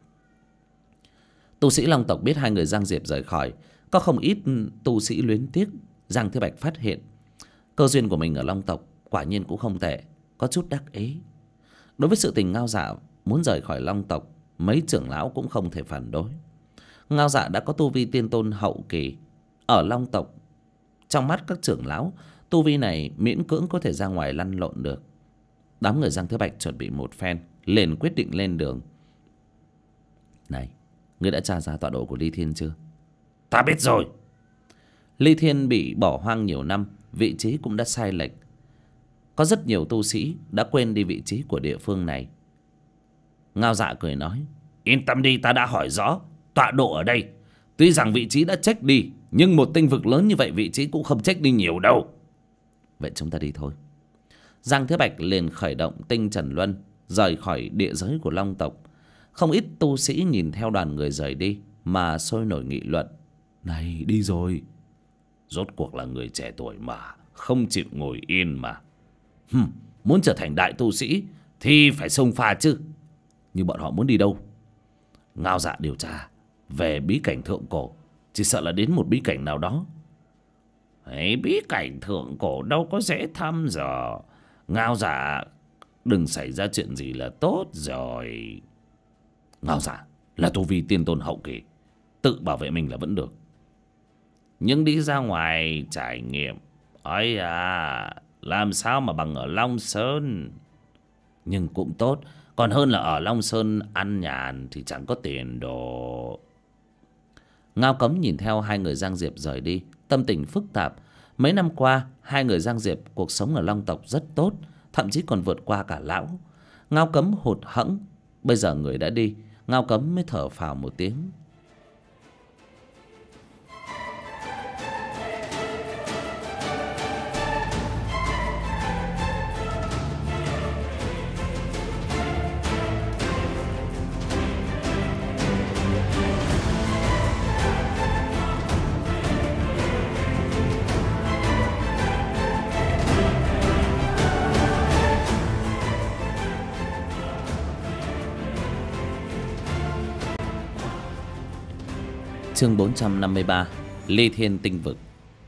Tu sĩ Long tộc biết hai người Giang Diệp rời khỏi, có không ít tu sĩ luyến tiếc. Giang Thế Bạch phát hiện cơ duyên của mình ở Long tộc quả nhiên cũng không tệ, có chút đắc ý. Đối với sự tình Ngao Dạ muốn rời khỏi Long tộc, mấy trưởng lão cũng không thể phản đối. Ngao Dạ đã có tu vi tiên tôn hậu kỳ ở Long tộc. Trong mắt các trưởng lão, tu vi này miễn cưỡng có thể ra ngoài lăn lộn được. Đám người Giang Thế Bạch chuẩn bị một phen, liền quyết định lên đường. Này, ngươi đã tra ra tọa độ của Ly Thiên chưa? Ta biết rồi. Ly Thiên bị bỏ hoang nhiều năm, vị trí cũng đã sai lệch. Có rất nhiều tu sĩ đã quên đi vị trí của địa phương này. Ngao Dạ cười nói. Yên tâm đi, ta đã hỏi rõ tọa độ ở đây. Tuy rằng vị trí đã check đi, nhưng một tinh vực lớn như vậy vị trí cũng không check đi nhiều đâu. Vậy chúng ta đi thôi. Giang Thế Bạch liền khởi động tinh Trần Luân, rời khỏi địa giới của Long tộc. Không ít tu sĩ nhìn theo đoàn người rời đi mà sôi nổi nghị luận. Này, đi rồi. Rốt cuộc là người trẻ tuổi mà, không chịu ngồi yên mà. Muốn trở thành đại tu sĩ thì phải xông pha chứ. Nhưng bọn họ muốn đi đâu? Ngao Dạ điều tra về bí cảnh thượng cổ, chỉ sợ là đến một bí cảnh nào đó. Ấy, bí cảnh thượng cổ đâu có dễ thăm dò. Ngao Dạ đừng xảy ra chuyện gì là tốt rồi. Ngao Dạ là tu vi tiên tôn hậu kỳ, tự bảo vệ mình là vẫn được. Nhưng đi ra ngoài trải nghiệm, ấy à, làm sao mà bằng ở Long Sơn. Nhưng cũng tốt, còn hơn là ở Long Sơn ăn nhàn thì chẳng có tiền đồ. Ngao Cấm nhìn theo hai người Giang Diệp rời đi, tâm tình phức tạp. Mấy năm qua, hai người Giang Diệp cuộc sống ở Long tộc rất tốt, thậm chí còn vượt qua cả lão. Ngao Cấm hụt hẫng. Bây giờ người đã đi, Ngao Cấm mới thở phào một tiếng. Chương 453: Ly Thiên Tinh Vực.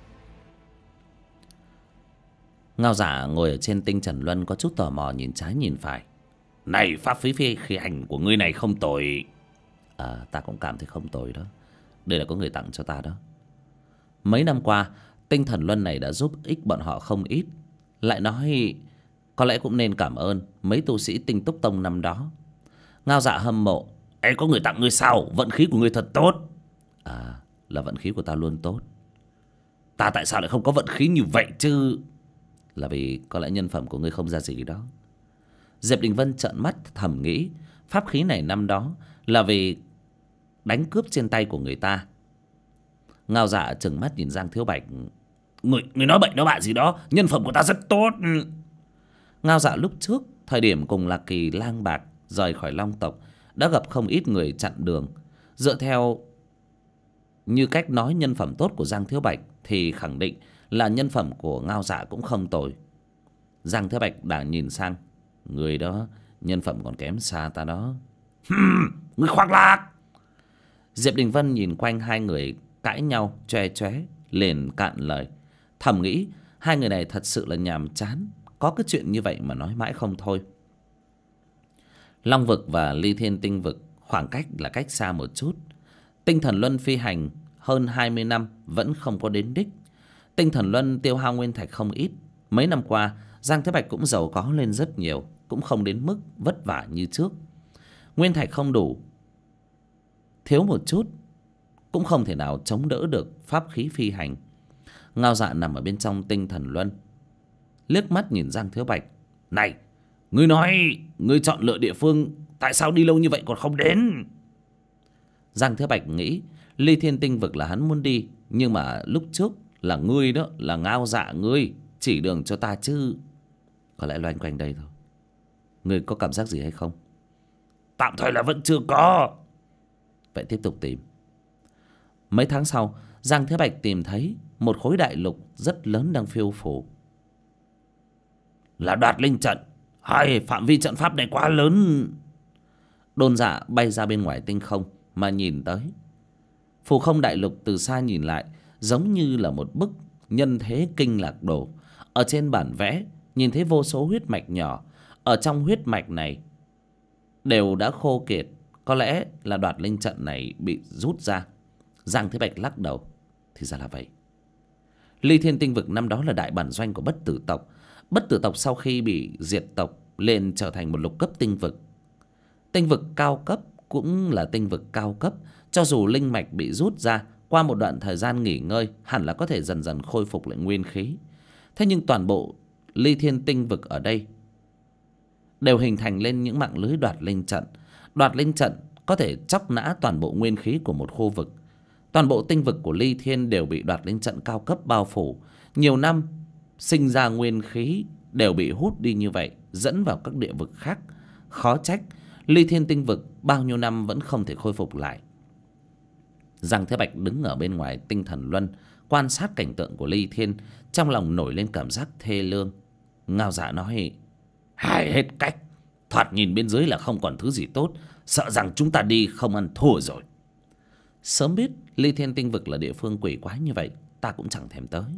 Ngao Dạ ngồi ở trên tinh Trần Luân có chút tò mò nhìn trái nhìn phải. Này, pháp khí phi hành của ngươi này không tồi. Ta cũng cảm thấy không tồi đó. Đây là có người tặng cho ta đó. Mấy năm qua, tinh Thần Luân này đã giúp ích bọn họ không ít. Lại nói có lẽ cũng nên cảm ơn mấy tu sĩ Tinh Túc Tông năm đó. Ngao Dạ hâm mộ. Ê, có người tặng ngươi sao? Vận khí của ngươi thật tốt. Là vận khí của ta luôn tốt. Ta tại sao lại không có vận khí như vậy chứ? Là vì có lẽ nhân phẩm của ngươi không ra gì đó. Diệp Đình Vân trợn mắt thầm nghĩ, pháp khí này năm đó là vì đánh cướp trên tay của người ta. Ngao Dạ trừng mắt nhìn Giang Thiếu Bạch. Người nói bệnh đó bạ gì đó, nhân phẩm của ta rất tốt. Ngao Dạ lúc trước thời điểm cùng Lạc Kỳ lang bạc rời khỏi Long tộc đã gặp không ít người chặn đường. Dựa theo như cách nói nhân phẩm tốt của Giang Thiếu Bạch thì khẳng định là nhân phẩm của Ngao Dạ cũng không tồi. Giang Thiếu Bạch đã nhìn sang. Người đó nhân phẩm còn kém xa ta đó. Người khoác lác. Diệp Đình Vân nhìn quanh hai người cãi nhau choe choé liền cạn lời. Thầm nghĩ hai người này thật sự là nhàm chán, có cái chuyện như vậy mà nói mãi không thôi. Long vực và Ly Thiên Tinh vực khoảng cách là cách xa một chút. Tinh Thần Luân phi hành hơn 20 năm vẫn không có đến đích. Tinh Thần Luân tiêu hao nguyên thạch không ít. Mấy năm qua Giang Thế Bạch cũng giàu có lên rất nhiều, cũng không đến mức vất vả như trước. Nguyên thạch không đủ, thiếu một chút cũng không thể nào chống đỡ được pháp khí phi hành. Ngao Dạ nằm ở bên trong Tinh Thần Luân, liếc mắt nhìn Giang Thiếu Bạch. Này, ngươi nói ngươi chọn lựa địa phương, tại sao đi lâu như vậy còn không đến? Giang Thiếu Bạch nghĩ Ly Thiên Tinh vực là hắn muốn đi, nhưng mà lúc trước là ngươi đó, là Ngao Dạ ngươi chỉ đường cho ta chứ. Có lẽ loanh quanh đây thôi. Ngươi có cảm giác gì hay không? Tạm thời là vẫn chưa có. Vậy tiếp tục tìm. Mấy tháng sau, Giang Thế Bạch tìm thấy một khối đại lục rất lớn đang phiêu phù. Là Đoạt Linh trận. Hay, phạm vi trận pháp này quá lớn. Đôn Dạ bay ra bên ngoài tinh không mà nhìn tới. Phù không đại lục từ xa nhìn lại giống như là một bức nhân thế kinh lạc đồ. Ở trên bản vẽ nhìn thấy vô số huyết mạch nhỏ. Ở trong huyết mạch này đều đã khô kiệt. Có lẽ là Đoạt Linh trận này bị rút ra. Giang Thế Bạch lắc đầu. Thì ra là vậy. Ly Thiên Tinh vực năm đó là đại bản doanh của Bất Tử tộc. Bất Tử tộc sau khi bị diệt tộc lên trở thành một lục cấp tinh vực. Tinh vực cao cấp cũng là tinh vực cao cấp. Cho dù linh mạch bị rút ra, qua một đoạn thời gian nghỉ ngơi hẳn là có thể dần dần khôi phục lại nguyên khí. Thế nhưng toàn bộ Ly Thiên Tinh vực ở đây đều hình thành lên những mạng lưới đoạt linh trận. Đoạt linh trận có thể chóc nã toàn bộ nguyên khí của một khu vực. Toàn bộ tinh vực của Ly Thiên đều bị đoạt linh trận cao cấp bao phủ. Nhiều năm sinh ra nguyên khí đều bị hút đi như vậy, dẫn vào các địa vực khác. Khó trách Ly Thiên Tinh Vực bao nhiêu năm vẫn không thể khôi phục lại. Giang Thế Bạch đứng ở bên ngoài Tinh Thần Luân, quan sát cảnh tượng của Ly Thiên, trong lòng nổi lên cảm giác thê lương. Ngao Dạ nói: Hay hết cách, thoạt nhìn bên dưới là không còn thứ gì tốt, sợ rằng chúng ta đi không ăn thua rồi. Sớm biết Ly Thiên Tinh Vực là địa phương quỷ quái như vậy, ta cũng chẳng thèm tới.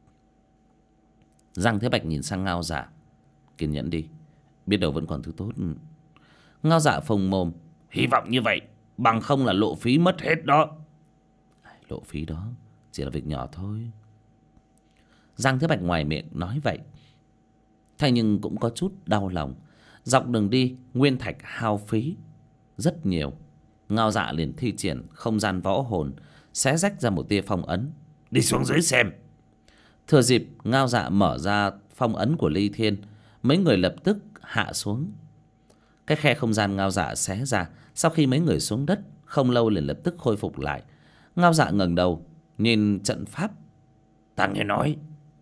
Giang Thế Bạch nhìn sang Ngao Dạ: Kiên nhẫn đi, biết đâu vẫn còn thứ tốt. Ngao Dạ phồng mồm: Hy vọng như vậy, bằng không là lộ phí mất hết đó. Lộ phí đó chỉ là việc nhỏ thôi. Giang Thế Bạch ngoài miệng nói vậy, thế nhưng cũng có chút đau lòng. Dọc đường đi nguyên thạch hao phí rất nhiều. Ngao Dạ liền thi triển không gian võ hồn, xé rách ra một tia phong ấn. Đi xuống dưới xem. Thừa dịp Ngao Dạ mở ra phong ấn của Ly Thiên, mấy người lập tức hạ xuống. Cái khe không gian Ngao Dạ xé ra, sau khi mấy người xuống đất, không lâu liền lập tức khôi phục lại. Ngao Dạ ngẩng đầu nhìn trận pháp. Ta nghe nói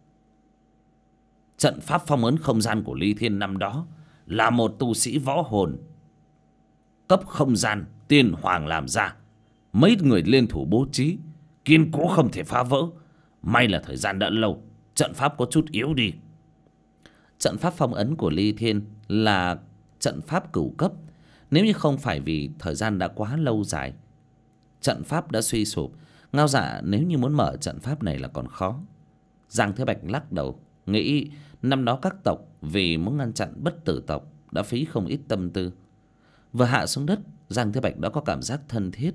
trận pháp phong ấn không gian của Ly Thiên năm đó là một tu sĩ võ hồn cấp không gian tiên hoàng làm ra. Mấy người liên thủ bố trí, kiên cố không thể phá vỡ. May là thời gian đã lâu, trận pháp có chút yếu đi. Trận pháp phong ấn của Ly Thiên là trận pháp cửu cấp. Nếu như không phải vì thời gian đã quá lâu dài, trận pháp đã suy sụp. Ngao Dạ nếu như muốn mở trận pháp này là còn khó. Giang Thế Bạch lắc đầu, nghĩ năm đó các tộc vì muốn ngăn chặn bất tử tộc đã phí không ít tâm tư. Vừa hạ xuống đất, Giang Thế Bạch đã có cảm giác thân thiết.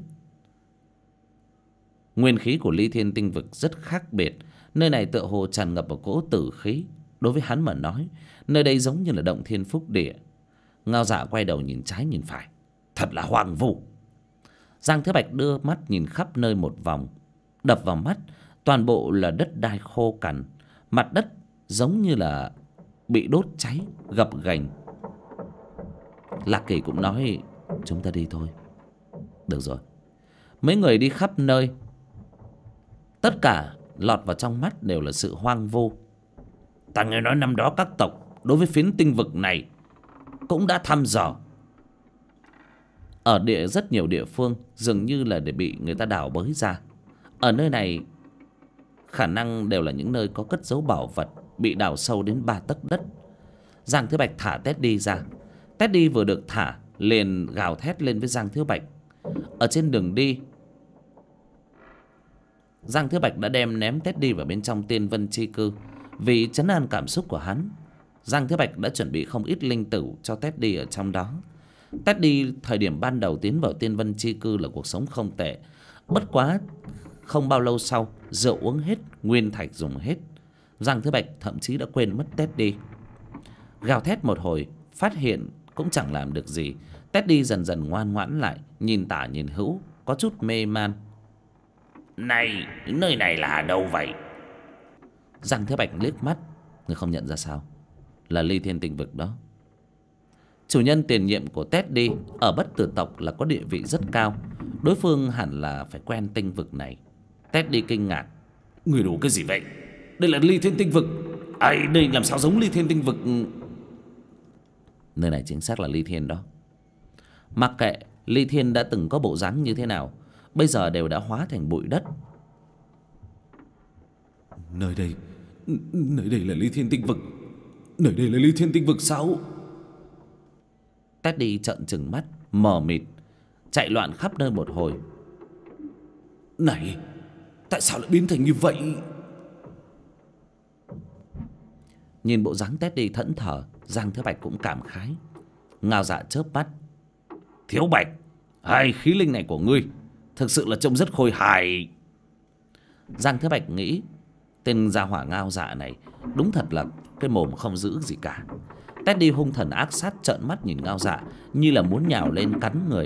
Nguyên khí của Ly Thiên Tinh Vực rất khác biệt. Nơi này tựa hồ tràn ngập một cỗ tử khí. Đối với hắn mà nói, nơi đây giống như là động thiên phúc địa. Ngao Dạ quay đầu nhìn trái nhìn phải, thật là hoang vu. Giang Thế Bạch đưa mắt nhìn khắp nơi một vòng. Đập vào mắt toàn bộ là đất đai khô cằn, mặt đất giống như là bị đốt cháy, gập ghềnh. Lạc Kỳ cũng nói: Chúng ta đi thôi. Được rồi. Mấy người đi khắp nơi, tất cả lọt vào trong mắt đều là sự hoang vu. Ta nghe nói năm đó các tộc đối với phiến tinh vực này cũng đã thăm dò. Ở rất nhiều địa phương dường như là để bị người ta đào bới ra. Ở nơi này khả năng đều là những nơi có cất giấu bảo vật bị đào sâu đến 3 tấc đất. Giang Thế Bạch thả Teddy ra. Teddy vừa được thả liền gào thét lên với Giang Thế Bạch. Ở trên đường đi, Giang Thế Bạch đã đem ném Teddy vào bên trong Tiên Vân Chi Cư. Vì trấn an cảm xúc của hắn, Giang Thế Bạch đã chuẩn bị không ít linh tử cho Teddy ở trong đó. Teddy thời điểm ban đầu tiến vào Tiên Vân Chi Cư là cuộc sống không tệ. Bất quá không bao lâu sau, rượu uống hết, nguyên thạch dùng hết. Giang Thế Bạch thậm chí đã quên mất Teddy. Gào thét một hồi, phát hiện cũng chẳng làm được gì. Teddy dần dần ngoan ngoãn lại, nhìn tả nhìn hữu, có chút mê man. Này, nơi này là đâu vậy? Giang Thế Bạch liếc mắt, người không nhận ra sao? Là Ly Thiên Tinh Vực đó. Chủ nhân tiền nhiệm của Teddy ở bất tử tộc là có địa vị rất cao. Đối phương hẳn là phải quen tinh vực này. Teddy kinh ngạc. Người đủ cái gì vậy? Đây là Ly Thiên Tinh Vực. Ai, đây làm sao giống Ly Thiên Tinh Vực? Nơi này chính xác là Ly Thiên đó. Mặc kệ Ly Thiên đã từng có bộ dáng như thế nào, bây giờ đều đã hóa thành bụi đất. Nơi đây là Ly Thiên Tinh Vực. Nơi đây là Ly Thiên Tinh Vực sao? Teddy trợn trừng mắt, mờ mịt, chạy loạn khắp nơi một hồi. Này, tại sao lại biến thành như vậy? Nhìn bộ dáng Teddy thẫn thờ, Giang Thế Bạch cũng cảm khái. Ngao Dạ chớp mắt. Thiếu Bạch, hai khí linh này của ngươi thực sự là trông rất khôi hài. Giang Thế Bạch nghĩ, tên gia hỏa Ngao Dạ này đúng thật là cái mồm không giữ gì cả. Teddy hung thần ác sát trợn mắt nhìn Ngao Dạ như là muốn nhào lên cắn người.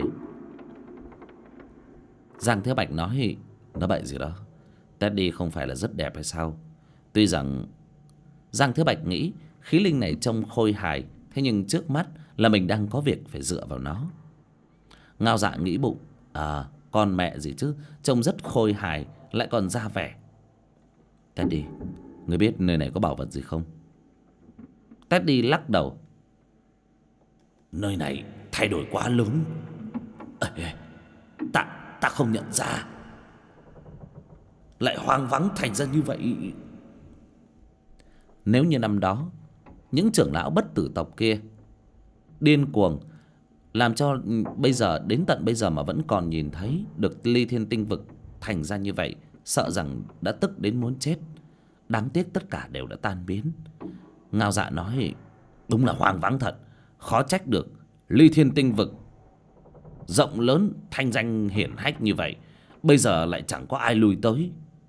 Giang Thế Bạch nói: Nó bậy gì đó, Teddy không phải là rất đẹp hay sao? Tuy rằng Giang Thế Bạch nghĩ khí linh này trông khôi hài, thế nhưng trước mắt là mình đang có việc phải dựa vào nó. Ngao Dạ nghĩ bụng, con mẹ gì chứ, trông rất khôi hài lại còn ra vẻ. Teddy, ngươi biết nơi này có bảo vật gì không? Teddy lắc đầu. Nơi này thay đổi quá lớn. Ta không nhận ra, lại hoang vắng thành ra như vậy. Nếu như năm đó những trưởng lão bất tử tộc kia điên cuồng làm cho bây giờ, đến tận bây giờ mà vẫn còn nhìn thấy được Ly Thiên Tinh Vực thành ra như vậy, sợ rằng đã tức đến muốn chết. Đáng tiếc tất cả đều đã tan biến. Ngao Dạ nói: đúng là hoang vắng thật, khó trách được. Ly Thiên Tinh Vực rộng lớn, thanh danh hiển hách như vậy, bây giờ lại chẳng có ai lui tới.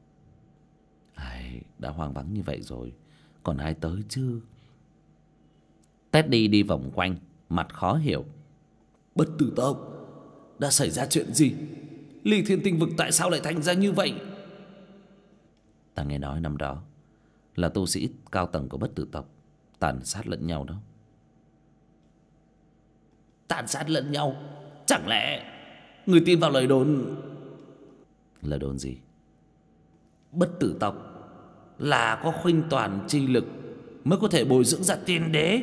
Đã hoang vắng như vậy rồi, còn ai tới chứ? Teddy đi vòng quanh, mặt khó hiểu. Bất tử tộc, đã xảy ra chuyện gì? Ly Thiên Tinh Vực tại sao lại thành ra như vậy? Ta nghe nói năm đó là tu sĩ cao tầng của bất tử tộc tàn sát lẫn nhau đó. Tàn sát lẫn nhau? Chẳng lẽ người tin vào lời đồn? Lời đồn gì? Bất tử tộc là có khuynh toàn chi lực mới có thể bồi dưỡng ra tiên đế.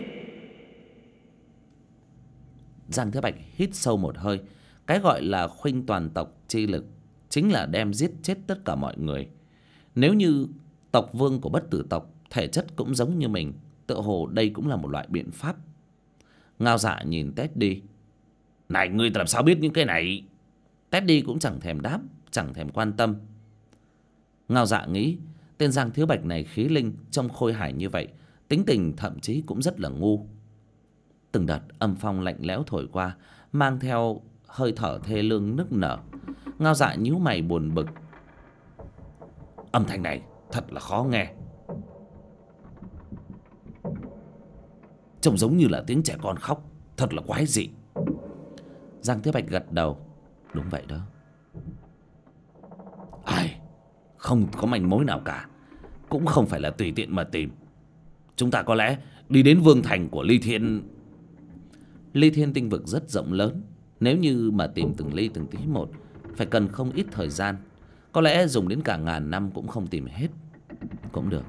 Giang Thế Bạch hít sâu một hơi. Cái gọi là khuynh toàn tộc chi lực chính là đem giết chết tất cả mọi người. Nếu như tộc vương của bất tử tộc thể chất cũng giống như mình, tựa hồ đây cũng là một loại biện pháp. Ngao Dạ nhìn Teddy. Này, ngươi làm sao biết những cái này? Teddy cũng chẳng thèm đáp, chẳng thèm quan tâm. Ngao Dạ nghĩ tên Giang Thiếu Bạch này khí linh trong khôi hải như vậy, tính tình thậm chí cũng rất là ngu. Từng đợt âm phong lạnh lẽo thổi qua, mang theo hơi thở thê lương nức nở. Ngao Dạ nhíu mày buồn bực. Âm thanh này thật là khó nghe, trông giống như là tiếng trẻ con khóc, thật là quái dị. Giang Thế Bạch gật đầu. Đúng vậy đó. Không có manh mối nào cả, cũng không phải là tùy tiện mà tìm. Chúng ta có lẽ đi đến vương thành của Ly Thiên. Ly Thiên Tinh Vực rất rộng lớn, nếu như mà tìm từng ly từng tí một phải cần không ít thời gian. Có lẽ dùng đến cả ngàn năm cũng không tìm hết. Cũng được.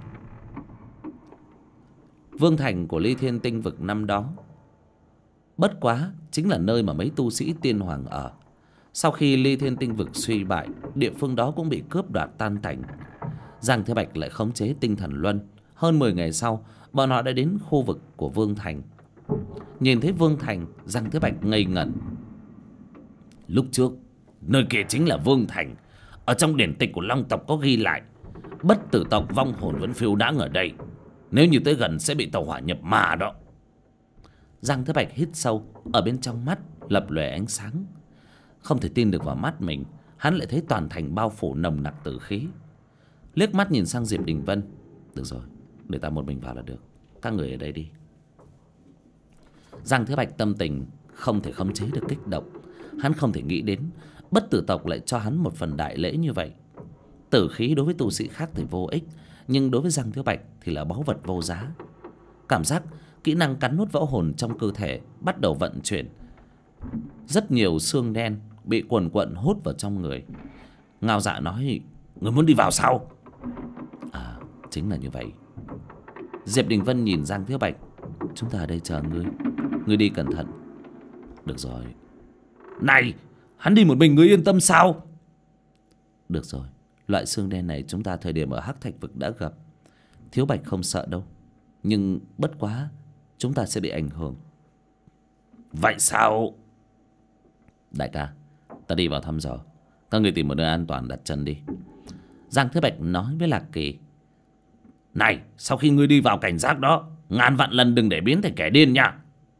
Vương thành của Ly Thiên Tinh Vực năm đó bất quá chính là nơi mà mấy tu sĩ tiên hoàng ở. Sau khi Ly Thiên Tinh Vực suy bại, địa phương đó cũng bị cướp đoạt tan tành. Giang Thế Bạch lại khống chế tinh thần luân. Hơn 10 ngày sau, bọn họ đã đến khu vực của Vương thành. Nhìn thấy Vương thành, Giang Thế Bạch ngây ngẩn. Lúc trước nơi kia chính là Vương thành. Ở trong điển tịch của Long tộc có ghi lại, bất tử tộc vong hồn vẫn phiêu đãng ở đây. Nếu như tới gần sẽ bị tàu hỏa nhập ma đó. Giang Thế Bạch hít sâu, ở bên trong mắt lập lòe ánh sáng. Không thể tin được vào mắt mình, hắn lại thấy toàn thành bao phủ nồng nặc tử khí. Liếc mắt nhìn sang Diệp Đình Vân. Được rồi, để ta một mình vào là được, các người ở đây đi. Giang Thế Bạch tâm tình không thể khống chế được kích động. Hắn không thể nghĩ đến bất tử tộc lại cho hắn một phần đại lễ như vậy. Tử khí đối với tu sĩ khác thì vô ích, nhưng đối với Giang Thế Bạch thì là báu vật vô giá. Cảm giác kỹ năng cắn nuốt võ hồn trong cơ thể bắt đầu vận chuyển. Rất nhiều xương đen bị quần quận hút vào trong người. Ngao Dạ nói: người muốn đi vào sao? Chính là như vậy. Diệp Đình Vân nhìn Giang Thế Bạch. Chúng ta ở đây chờ ngươi, ngươi đi cẩn thận. Được rồi. Này, hắn đi một mình ngươi yên tâm sao? Được rồi, loại xương đen này chúng ta thời điểm ở Hắc Thạch Vực đã gặp. Thiếu Bạch không sợ đâu, nhưng bất quá chúng ta sẽ bị ảnh hưởng. Vậy sao? Đại ca, ta đi vào thăm dò, các người tìm một nơi an toàn đặt chân đi. Giang Thế Bạch nói với Lạc Kỳ. Này, sau khi ngươi đi vào cảnh giác đó, ngàn vạn lần đừng để biến thành kẻ điên nha.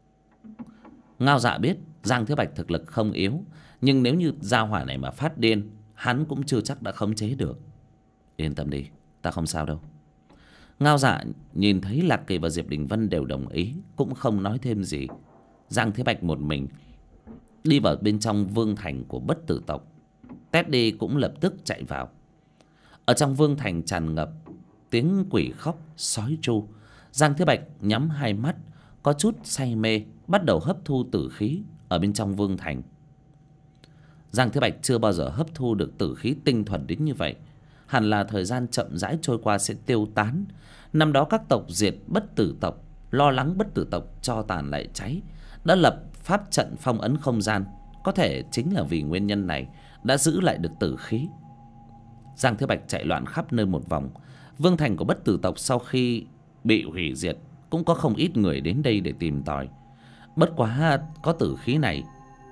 Ngao Dạ biết Giang Thế Bạch thực lực không yếu, nhưng nếu như gia hỏa này mà phát điên, hắn cũng chưa chắc đã khống chế được. Yên tâm đi, ta không sao đâu. Ngao Dạ nhìn thấy Lạc Kỳ và Diệp Đình Vân đều đồng ý, cũng không nói thêm gì. Giang Thế Bạch một mình đi vào bên trong vương thành của bất tử tộc. Teddy cũng lập tức chạy vào. Ở trong vương thành tràn ngập tiếng quỷ khóc, sói tru. Giang Thế Bạch nhắm hai mắt, có chút say mê, bắt đầu hấp thu tử khí ở bên trong vương thành. Giang Thế Bạch chưa bao giờ hấp thu được tử khí tinh thuần đến như vậy. Hẳn là thời gian chậm rãi trôi qua sẽ tiêu tán. Năm đó các tộc diệt bất tử tộc, lo lắng bất tử tộc cho tàn lại cháy, đã lập pháp trận phong ấn không gian. Có thể chính là vì nguyên nhân này đã giữ lại được tử khí. Giang Thiếu Bạch chạy loạn khắp nơi một vòng. Vương thành của Bất Tử tộc sau khi bị hủy diệt cũng có không ít người đến đây để tìm tòi. Bất quá có tử khí này,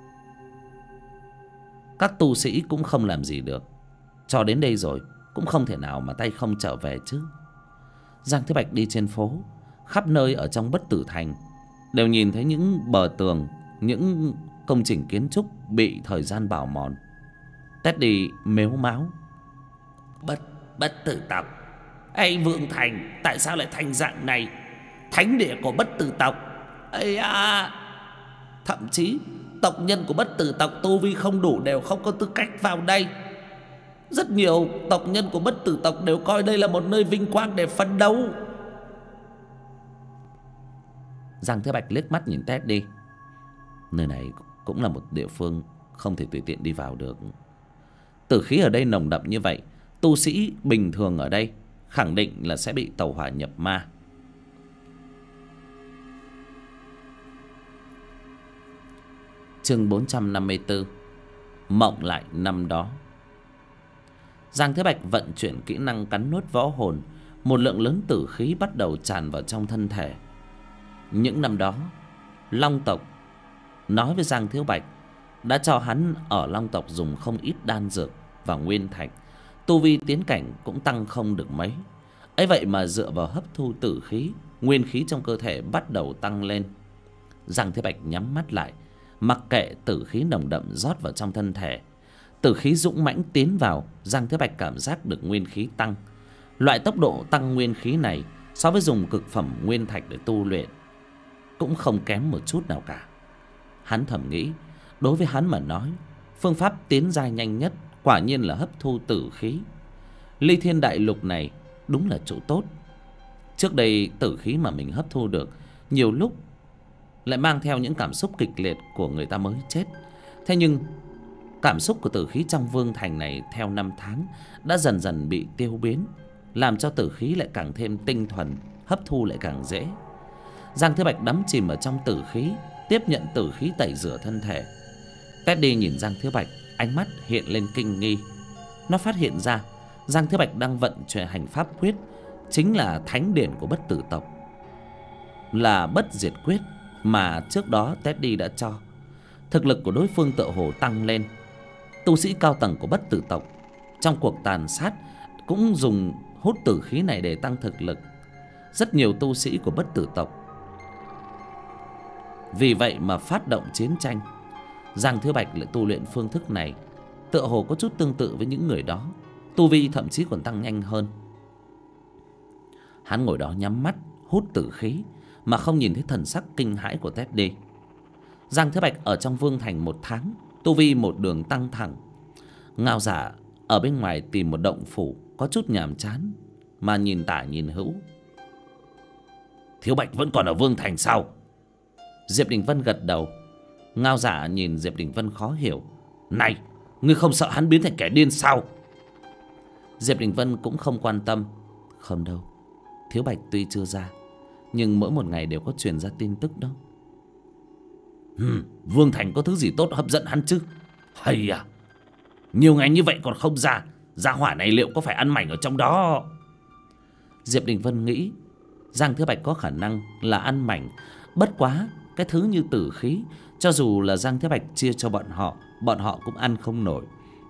các tu sĩ cũng không làm gì được. Cho đến đây rồi cũng không thể nào mà tay không trở về chứ. Giang Thế Bạch đi trên phố, khắp nơi ở trong Bất Tử thành đều nhìn thấy những bờ tường, những công trình kiến trúc bị thời gian bào mòn. Teddy mếu máo: Bất tử tộc, ấy Vương thành tại sao lại thành dạng này? Thánh địa của Bất tử tộc ấy à, thậm chí tộc nhân của Bất tử tộc tu vi không đủ đều không có tư cách vào đây. Rất nhiều tộc nhân của Bất tử tộc đều coi đây là một nơi vinh quang để phấn đấu. Giang Thế Bạch liếc mắt nhìn Teddy. Nơi này cũng là một địa phương không thể tùy tiện đi vào được. Tử khí ở đây nồng đậm như vậy, tu sĩ bình thường ở đây khẳng định là sẽ bị tẩu hỏa nhập ma. Chương 454: Mộng lại năm đó. Giang Thế Bạch vận chuyển kỹ năng cắn nuốt võ hồn. Một lượng lớn tử khí bắt đầu tràn vào trong thân thể. Những năm đó, Long tộc nói với Giang Thiếu Bạch đã cho hắn ở Long tộc dùng không ít đan dược và nguyên thạch. Tu vi tiến cảnh cũng tăng không được mấy. ấy vậy mà dựa vào hấp thu tử khí, nguyên khí trong cơ thể bắt đầu tăng lên. Giang Thế Bạch nhắm mắt lại, mặc kệ tử khí nồng đậm rót vào trong thân thể. Tử khí dũng mãnh tiến vào, Giang Thế Bạch cảm giác được nguyên khí tăng. Loại tốc độ tăng nguyên khí này so với dùng cực phẩm nguyên thạch để tu luyện cũng không kém một chút nào cả. Hắn thầm nghĩ, đối với hắn mà nói, phương pháp tiến giai nhanh nhất quả nhiên là hấp thu tử khí. Ly Thiên Đại Lục này đúng là chỗ tốt. Trước đây tử khí mà mình hấp thu được nhiều lúc lại mang theo những cảm xúc kịch liệt của người ta mới chết. Thế nhưng cảm xúc của tử khí trong vương thành này theo năm tháng đã dần dần bị tiêu biến, làm cho tử khí lại càng thêm tinh thuần, hấp thu lại càng dễ. Giang Thế Bạch đắm chìm ở trong tử khí, tiếp nhận tử khí tẩy rửa thân thể. Teddy nhìn Giang Thế Bạch, ánh mắt hiện lên kinh nghi. Nó phát hiện ra Giang Thế Bạch đang vận chuyển hành pháp quyết, chính là thánh điển của Bất Tử tộc, là Bất Diệt Quyết mà trước đó Teddy đã cho. Thực lực của đối phương tựa hồ tăng lên. Tu sĩ cao tầng của Bất Tử tộc trong cuộc tàn sát cũng dùng hút tử khí này để tăng thực lực. Rất nhiều tu sĩ của Bất Tử tộc vì vậy mà phát động chiến tranh. Giang Thế Bạch lại tu luyện phương thức này, tựa hồ có chút tương tự với những người đó, tu vi thậm chí còn tăng nhanh hơn. Hắn ngồi đó nhắm mắt hút tử khí mà không nhìn thấy thần sắc kinh hãi của Teddy. Giang Thế Bạch ở trong vương thành 1 tháng, tu vi một đường tăng thẳng. Ngao Giả ở bên ngoài tìm một động phủ có chút nhàm chán mà nhìn tả nhìn hữu. Thiếu Bạch vẫn còn ở vương thành sao? Diệp Đình Vân gật đầu. Ngao Giả nhìn Diệp Đình Vân khó hiểu. Này, ngươi không sợ hắn biến thành kẻ điên sao? Diệp Đình Vân cũng không quan tâm. Không đâu, Thiếu Bạch tuy chưa ra, nhưng mỗi một ngày đều có truyền ra tin tức đó. Vương thành có thứ gì tốt hấp dẫn hắn chứ? Hay à, nhiều ngày như vậy còn không ra, gia hỏa này liệu có phải ăn mảnh ở trong đó? Diệp Đình Vân nghĩ Giang Thế Bạch có khả năng là ăn mảnh. Bất quá cái thứ như tử khí, cho dù là Giang Thế Bạch chia cho bọn họ cũng ăn không nổi.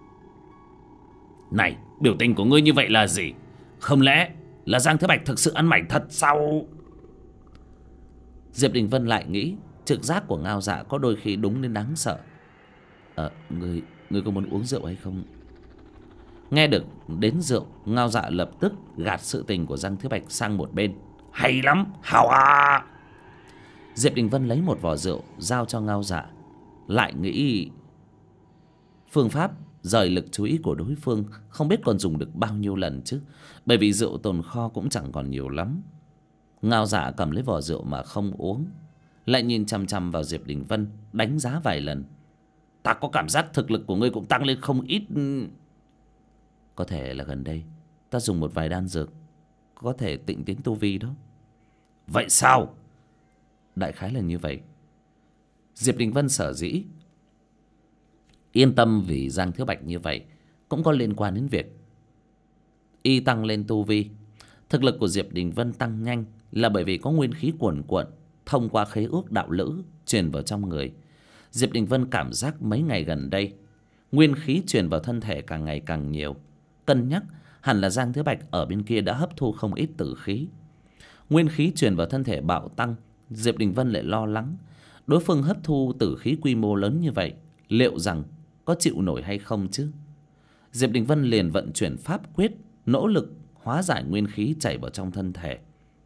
Này, biểu tình của ngươi như vậy là gì? Không lẽ là Giang Thế Bạch thực sự ăn mảnh thật sao? Diệp Đình Vân lại nghĩ trực giác của Ngao Dạ có đôi khi đúng đến đáng sợ. Ngươi có muốn uống rượu hay không? Nghe được đến rượu, Ngao Dạ lập tức gạt sự tình của Giang Thế Bạch sang một bên. Hay lắm, hào à! Diệp Đình Vân lấy một vò rượu giao cho Ngao Dạ, lại nghĩ phương pháp rời lực chú ý của đối phương không biết còn dùng được bao nhiêu lần chứ, bởi vì rượu tồn kho cũng chẳng còn nhiều lắm. Ngao Dạ cầm lấy vò rượu mà không uống, lại nhìn chằm chằm vào Diệp Đình Vân, đánh giá vài lần. Ta có cảm giác thực lực của ngươi cũng tăng lên không ít. Có thể là gần đây ta dùng một vài đan dược có thể tịnh tiến tu vi đó. Vậy sao? Đại khái là như vậy. Diệp Đình Vân sở dĩ yên tâm vì Giang Thiếu Bạch như vậy cũng có liên quan đến việc y tăng lên tu vi. Thực lực của Diệp Đình Vân tăng nhanh là bởi vì có nguyên khí cuồn cuộn thông qua khế ước đạo lữ truyền vào trong người. Diệp Đình Vân cảm giác mấy ngày gần đây nguyên khí truyền vào thân thể càng ngày càng nhiều. Cân nhắc hẳn là Giang Thiếu Bạch ở bên kia đã hấp thu không ít tử khí. Nguyên khí truyền vào thân thể bạo tăng, Diệp Đình Vân lại lo lắng đối phương hấp thu tử khí quy mô lớn như vậy, liệu rằng có chịu nổi hay không chứ. Diệp Đình Vân liền vận chuyển pháp quyết, nỗ lực hóa giải nguyên khí chảy vào trong thân thể.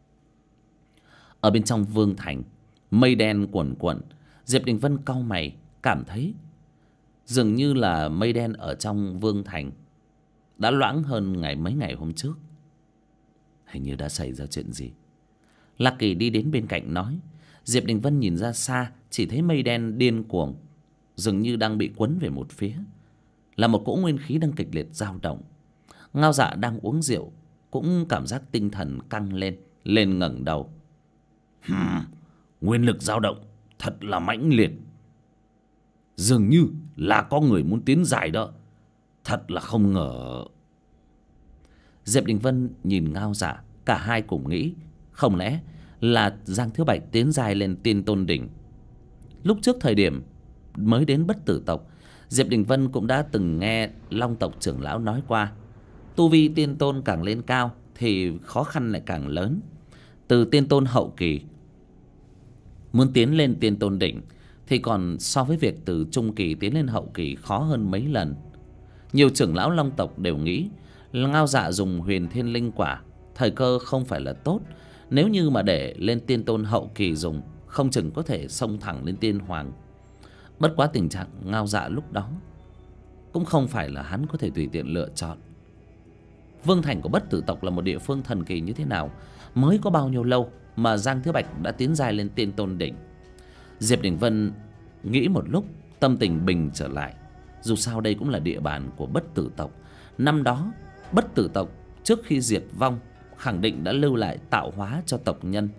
Ở bên trong vương thành, mây đen cuồn cuộn. Diệp Đình Vân cau mày, cảm thấy dường như là mây đen ở trong vương thành đã loãng hơn mấy ngày hôm trước. Hình như đã xảy ra chuyện gì. Lạc Kỳ đi đến bên cạnh nói. Diệp Đình Vân nhìn ra xa, chỉ thấy mây đen điên cuồng, dường như đang bị quấn về một phía, là một cỗ nguyên khí đang kịch liệt dao động. Ngao Dạ đang uống rượu cũng cảm giác tinh thần căng lên ngẩng đầu. Nguyên lực dao động thật là mãnh liệt, dường như là có người muốn tiến dài đó. Thật là không ngờ. Diệp Đình Vân nhìn Ngao Dạ, cả hai cùng nghĩ không lẽ là Giang Thiếu Bạch tiến dài lên tiên tôn đỉnh. Lúc trước thời điểm mới đến Bất Tử tộc, Diệp Đình Vân cũng đã từng nghe Long tộc trưởng lão nói qua, tu vi tiên tôn càng lên cao thì khó khăn lại càng lớn. Từ tiên tôn hậu kỳ muốn tiến lên tiên tôn đỉnh thì còn so với việc từ trung kỳ tiến lên hậu kỳ khó hơn mấy lần. Nhiều trưởng lão Long tộc đều nghĩ Ngao Dạ dùng Huyền Thiên Linh Quả thời cơ không phải là tốt. Nếu như mà để lên tiên tôn hậu kỳ dùng, không chừng có thể xông thẳng lên tiên hoàng. Bất quá tình trạng Ngao Dạ lúc đó cũng không phải là hắn có thể tùy tiện lựa chọn. Vương thành của Bất Tử tộc là một địa phương thần kỳ như thế nào, mới có bao nhiêu lâu mà Giang Thiếu Bạch đã tiến giai lên tiên tôn đỉnh. Diệp Đình Vân nghĩ một lúc, tâm tình bình trở lại. Dù sao đây cũng là địa bàn của Bất Tử tộc. Năm đó Bất Tử tộc trước khi diệt vong khẳng định đã lưu lại tạo hóa cho tộc nhân.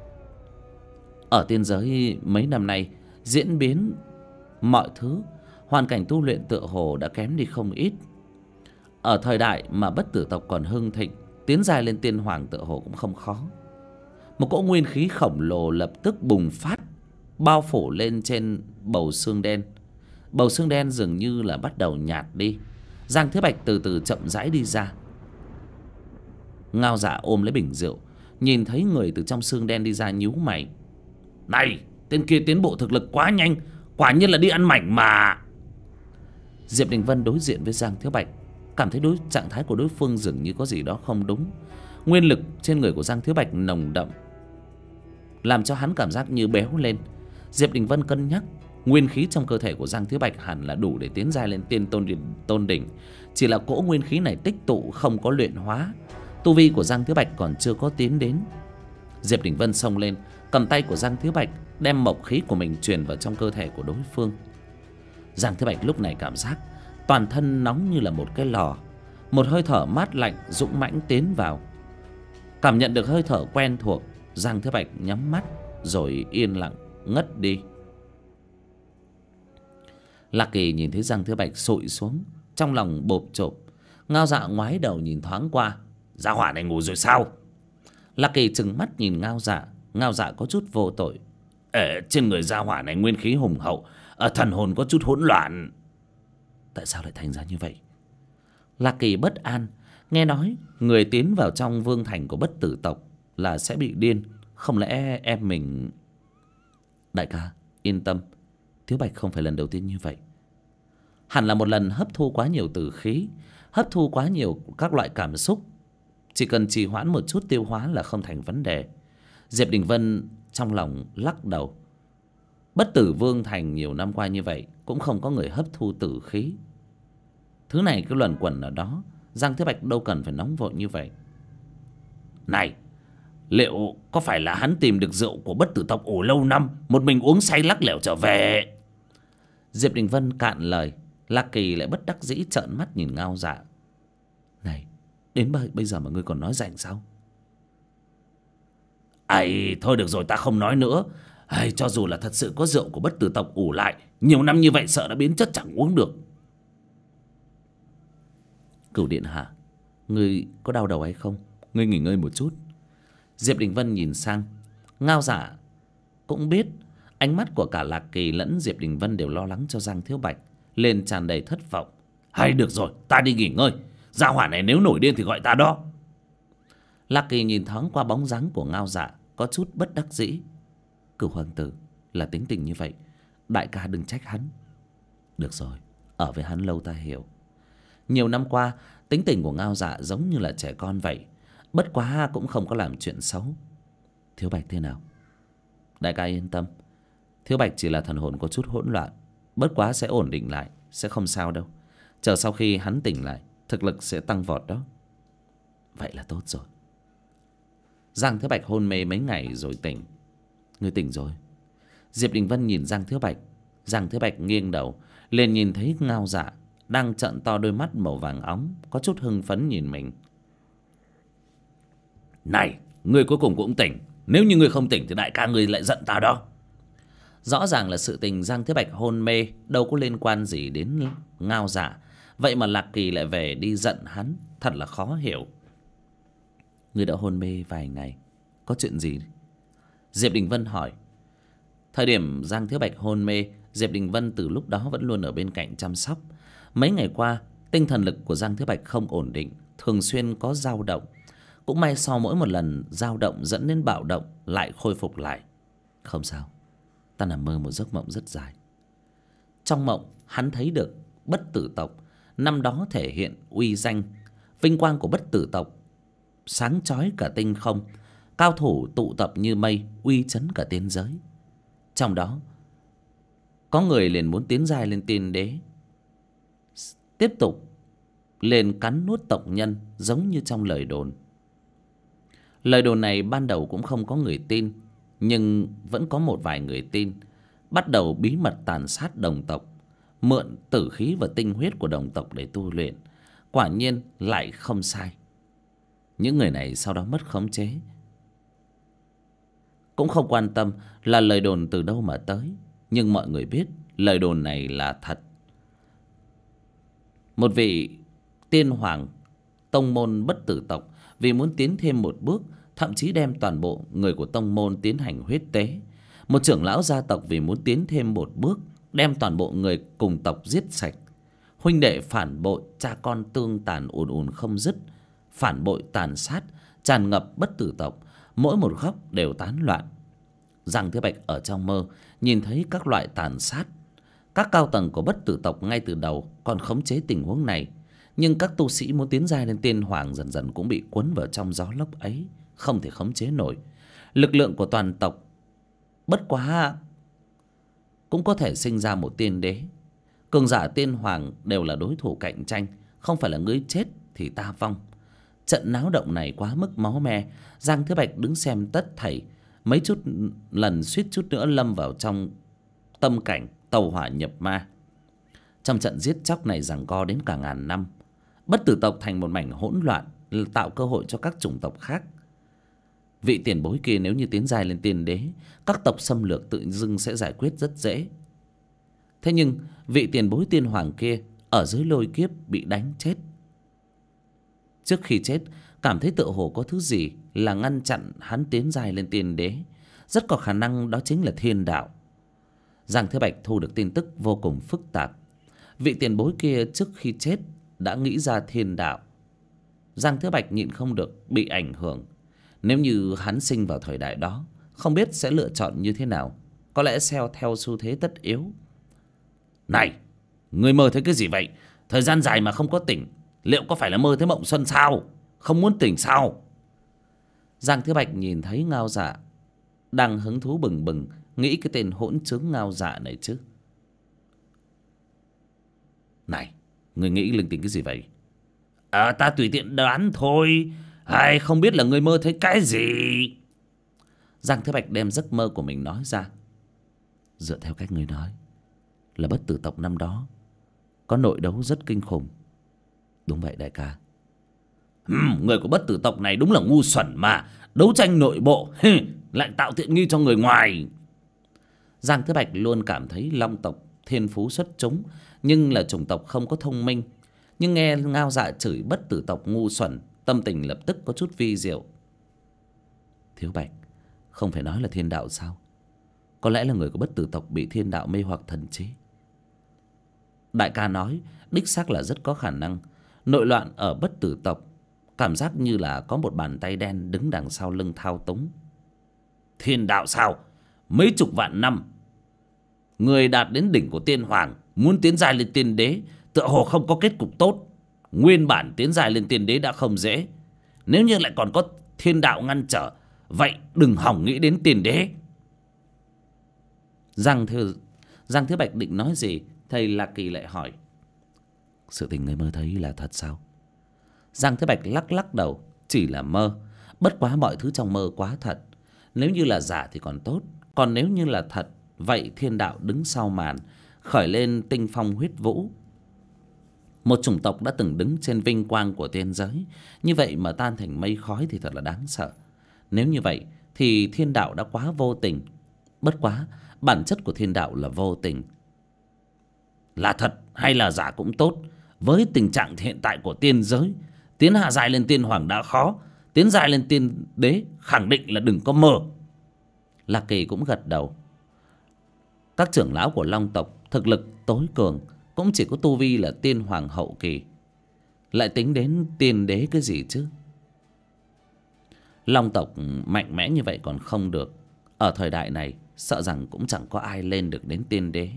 Ở tiên giới mấy năm nay diễn biến mọi thứ, hoàn cảnh tu luyện tựa hồ đã kém đi không ít. Ở thời đại mà Bất Tử tộc còn hưng thịnh, tiến dài lên tiên hoàng tựa hồ cũng không khó. Một cỗ nguyên khí khổng lồ lập tức bùng phát, bao phủ lên trên bầu xương đen. Bầu xương đen dường như là bắt đầu nhạt đi. Giang Thế Bạch từ từ chậm rãi đi ra. Ngao Dạ ôm lấy bình rượu, nhìn thấy người từ trong xương đen đi ra nhíu mày. Này, tên kia tiến bộ thực lực quá nhanh, quả nhiên là đi ăn mảnh mà. Diệp Đình Vân đối diện với Giang Thiếu Bạch, cảm thấy trạng thái của đối phương dường như có gì đó không đúng. Nguyên lực trên người của Giang Thiếu Bạch nồng đậm, làm cho hắn cảm giác như béo lên. Diệp Đình Vân cân nhắc, nguyên khí trong cơ thể của Giang Thiếu Bạch hẳn là đủ để tiến giai lên tiên tôn đỉnh. Chỉ là cỗ nguyên khí này tích tụ không có luyện hóa, tu vi của Giang Thiếu Bạch còn chưa có tiến đến. Diệp Đình Vân xông lên, cầm tay của Giang Thiếu Bạch, đem mộc khí của mình truyền vào trong cơ thể của đối phương. Giang Thiếu Bạch lúc này cảm giác toàn thân nóng như là một cái lò. Một hơi thở mát lạnh dũng mãnh tiến vào. Cảm nhận được hơi thở quen thuộc, Giang Thiếu Bạch nhắm mắt rồi yên lặng ngất đi. Lạc Kỳ nhìn thấy Giang Thiếu Bạch sụi xuống, trong lòng bộp chộp. Ngao Dạ ngoái đầu nhìn thoáng qua. Gia hỏa này ngủ rồi sao? Lạc Kỳ trừng mắt nhìn Ngao Dạ. Ngao Dạ có chút vô tội. Trên người gia hỏa này nguyên khí hùng hậu, thần hồn có chút hỗn loạn. Tại sao lại thành ra như vậy? Lạc Kỳ bất an. Nghe nói người tiến vào trong vương thành của Bất Tử tộc là sẽ bị điên. Không lẽ em mình... Đại ca yên tâm, Thiếu Bạch không phải lần đầu tiên như vậy. Hẳn là một lần hấp thu quá nhiều tử khí, hấp thu quá nhiều các loại cảm xúc. Chỉ cần trì hoãn một chút tiêu hóa là không thành vấn đề. Diệp Đình Vân trong lòng lắc đầu. Bất Tử vương thành nhiều năm qua như vậy cũng không có người hấp thu tử khí. Thứ này cứ luẩn quẩn ở đó, Giang Thế Bạch đâu cần phải nóng vội như vậy. Này, liệu có phải là hắn tìm được rượu của Bất Tử tộc ủ lâu năm, một mình uống say lắc lẻo trở về? Diệp Đình Vân cạn lời. Lạc Kỳ lại bất đắc dĩ trợn mắt nhìn Ngao Dạ. Này, đến bây giờ mà ngươi còn nói rảnh sao? Thôi được rồi, ta không nói nữa. Ai, cho dù là thật sự có rượu của bất tử tộc ủ lại, nhiều năm như vậy sợ đã biến chất chẳng uống được. Cửu điện hạ, ngươi có đau đầu hay không? Ngươi nghỉ ngơi một chút. Diệp Đình Vân nhìn sang. Ngao Dạ cũng biết ánh mắt của cả Lạc Kỳ lẫn Diệp Đình Vân đều lo lắng cho Giang Thiếu Bạch, lên tràn đầy thất vọng. Hay, được rồi, ta đi nghỉ ngơi. Gia hỏa này nếu nổi điên thì gọi ta đó. Lạc Kỳ nhìn thoáng qua bóng dáng của Ngao Dạ, có chút bất đắc dĩ. Cửu hoàng tử là tính tình như vậy, đại ca đừng trách hắn. Được rồi, ở với hắn lâu ta hiểu. Nhiều năm qua tính tình của Ngao Dạ giống như là trẻ con vậy, bất quá cũng không có làm chuyện xấu. Thiếu Bạch thế nào? Đại ca yên tâm, Thiếu Bạch chỉ là thần hồn có chút hỗn loạn, bất quá sẽ ổn định lại, sẽ không sao đâu. Chờ sau khi hắn tỉnh lại, thực lực sẽ tăng vọt đó. Vậy là tốt rồi. Giang Thiếu Bạch hôn mê mấy ngày rồi tỉnh. Ngươi tỉnh rồi. Diệp Đình Vân nhìn Giang Thiếu Bạch. Giang Thiếu Bạch nghiêng đầu liền nhìn thấy Ngao Dạ đang trợn to đôi mắt màu vàng óng, có chút hưng phấn nhìn mình. Này, ngươi cuối cùng cũng tỉnh. Nếu như ngươi không tỉnh thì đại ca ngươi lại giận ta đó. Rõ ràng là sự tình Giang Thiếu Bạch hôn mê đâu có liên quan gì đến Ngao Dạ, vậy mà Lạc Kỳ lại về đi giận hắn, thật là khó hiểu. Ngươi đã hôn mê vài ngày, có chuyện gì? Diệp Đình Vân hỏi. Thời điểm Giang Thiếu Bạch hôn mê, Diệp Đình Vân từ lúc đó vẫn luôn ở bên cạnh chăm sóc. Mấy ngày qua tinh thần lực của Giang Thiếu Bạch không ổn định, thường xuyên có dao động. Cũng may sau mỗi một lần dao động dẫn đến bạo động lại khôi phục lại. Không sao, ta nằm mơ một giấc mộng rất dài. Trong mộng hắn thấy được bất tử tộc năm đó thể hiện uy danh, vinh quang của bất tử tộc sáng chói cả tinh không, cao thủ tụ tập như mây, uy chấn cả tiên giới. Trong đó có người liền muốn tiến giai lên tiên đế, tiếp tục lên cắn nuốt tộc nhân giống như trong lời đồn. Lời đồn này ban đầu cũng không có người tin, nhưng vẫn có một vài người tin, bắt đầu bí mật tàn sát đồng tộc, mượn tử khí và tinh huyết của đồng tộc để tu luyện. Quả nhiên lại không sai. Những người này sau đó mất khống chế, cũng không quan tâm là lời đồn từ đâu mà tới, nhưng mọi người biết lời đồn này là thật. Một vị tiên hoàng tông môn bất tử tộc vì muốn tiến thêm một bước, thậm chí đem toàn bộ người của tông môn tiến hành huyết tế. Một trưởng lão gia tộc vì muốn tiến thêm một bước, đem toàn bộ người cùng tộc giết sạch. Huynh đệ phản bội, cha con tương tàn ùn ùn không dứt, phản bội tàn sát tràn ngập bất tử tộc, mỗi một góc đều tán loạn. Giang Thiếu Bạch ở trong mơ nhìn thấy các loại tàn sát. Các cao tầng của bất tử tộc ngay từ đầu còn khống chế tình huống này, nhưng các tu sĩ muốn tiến giai lên tiên hoàng dần dần cũng bị cuốn vào trong gió lốc ấy, không thể khống chế nổi. Lực lượng của toàn tộc bất quá cũng có thể sinh ra một tiên đế. Cường giả tiên hoàng đều là đối thủ cạnh tranh, không phải là ngươi chết thì ta vong. Trận náo động này quá mức máu me. Giang Thiếu Bạch đứng xem tất thảy, mấy chút lần suýt chút nữa lâm vào trong tâm cảnh tàu hỏa nhập ma. Trong trận giết chóc này giằng co đến cả ngàn năm, bất tử tộc thành một mảnh hỗn loạn, tạo cơ hội cho các chủng tộc khác. Vị tiền bối kia nếu như tiến giai lên tiên đế, các tộc xâm lược tự dưng sẽ giải quyết rất dễ. Thế nhưng vị tiền bối tiên hoàng kia ở dưới lôi kiếp bị đánh chết. Trước khi chết cảm thấy tựa hồ có thứ gì là ngăn chặn hắn tiến giai lên tiên đế, rất có khả năng đó chính là thiên đạo. Giang Thế Bạch thu được tin tức vô cùng phức tạp. Vị tiền bối kia trước khi chết đã nghĩ ra thiên đạo. Giang Thế Bạch nhịn không được bị ảnh hưởng. Nếu như hắn sinh vào thời đại đó, không biết sẽ lựa chọn như thế nào, có lẽ theo xu thế tất yếu. Này, ngươi mơ thấy cái gì vậy? Thời gian dài mà không có tỉnh, liệu có phải là mơ thấy mộng xuân sao? Không muốn tỉnh sao? Giang Thế Bạch nhìn thấy Ngao Dạ đang hứng thú bừng bừng, nghĩ cái tên hỗn trướng Ngao Dạ này chứ. Này, ngươi nghĩ linh tinh cái gì vậy? Ta tùy tiện đoán thôi. Hay không biết là ngươi mơ thấy cái gì? Giang Thế Bạch đem giấc mơ của mình nói ra. Dựa theo cách ngươi nói là bất tử tộc năm đó có nội đấu rất kinh khủng. Đúng vậy đại ca. Người của bất tử tộc này đúng là ngu xuẩn mà. Đấu tranh nội bộ lại tạo tiện nghi cho người ngoài. Giang Thế Bạch luôn cảm thấy long tộc thiên phú xuất chúng, nhưng là chủng tộc không có thông minh. Nhưng nghe Ngao Dạ chửi bất tử tộc ngu xuẩn, tâm tình lập tức có chút vi diệu. Thiếu Bạch, không phải nói là thiên đạo sao? Có lẽ là người của bất tử tộc bị thiên đạo mê hoặc thần trí. Đại ca nói đích xác là rất có khả năng. Nội loạn ở bất tử tộc, cảm giác như là có một bàn tay đen đứng đằng sau lưng thao túng. Thiên đạo sao? Mấy chục vạn năm, người đạt đến đỉnh của tiên hoàng muốn tiến giai lên tiên đế tựa hồ không có kết cục tốt. Nguyên bản tiến giai lên tiên đế đã không dễ, nếu như lại còn có thiên đạo ngăn trở, vậy đừng hỏng nghĩ đến tiên đế. Giang Thế Bạch định nói gì, thầy Lạc Kỳ lại hỏi: sự tình người mơ thấy là thật sao? Giang Thế Bạch lắc lắc đầu: chỉ là mơ, bất quá mọi thứ trong mơ quá thật. Nếu như là giả thì còn tốt, còn nếu như là thật, vậy thiên đạo đứng sau màn, khởi lên tinh phong huyết vũ. Một chủng tộc đã từng đứng trên vinh quang của tiên giới, như vậy mà tan thành mây khói thì thật là đáng sợ. Nếu như vậy thì thiên đạo đã quá vô tình. Bất quá bản chất của thiên đạo là vô tình. Là thật hay là giả cũng tốt, với tình trạng hiện tại của tiên giới, tiến hạ giai lên tiên hoàng đã khó, tiến giai lên tiên đế khẳng định là đừng có mơ. Lạc Kỳ cũng gật đầu. Các trưởng lão của long tộc thực lực tối cường cũng chỉ có tu vi là tiên hoàng hậu kỳ, lại tính đến tiên đế cái gì chứ? Long tộc mạnh mẽ như vậy còn không được, ở thời đại này sợ rằng cũng chẳng có ai lên được đến tiên đế.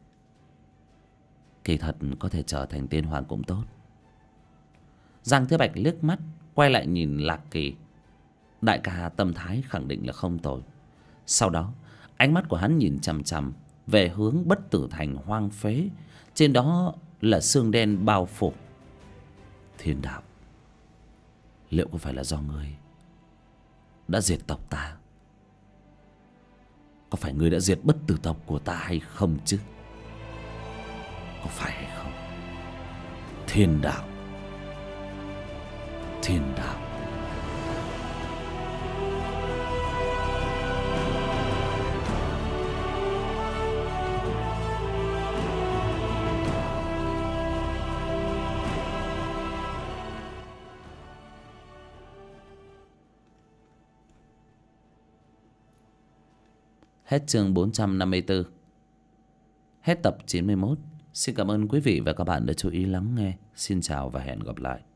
Kỳ thật có thể trở thành tiên hoàng cũng tốt. Giang Thế Bạch liếc mắt quay lại nhìn Lạc Kỳ. Đại ca tâm thái khẳng định là không tồi. Sau đó ánh mắt của hắn nhìn chằm chằm về hướng bất tử thành hoang phế, trên đó là xương đen bao phủ. Thiên đạo, liệu có phải là do ngươi đã diệt tộc ta? Có phải ngươi đã diệt bất tử tộc của ta hay không chứ? Có phải hay không? Thiên đạo, thiên đạo. Hết chương 454. Hết tập 91. Xin cảm ơn quý vị và các bạn đã chú ý lắng nghe. Xin chào và hẹn gặp lại.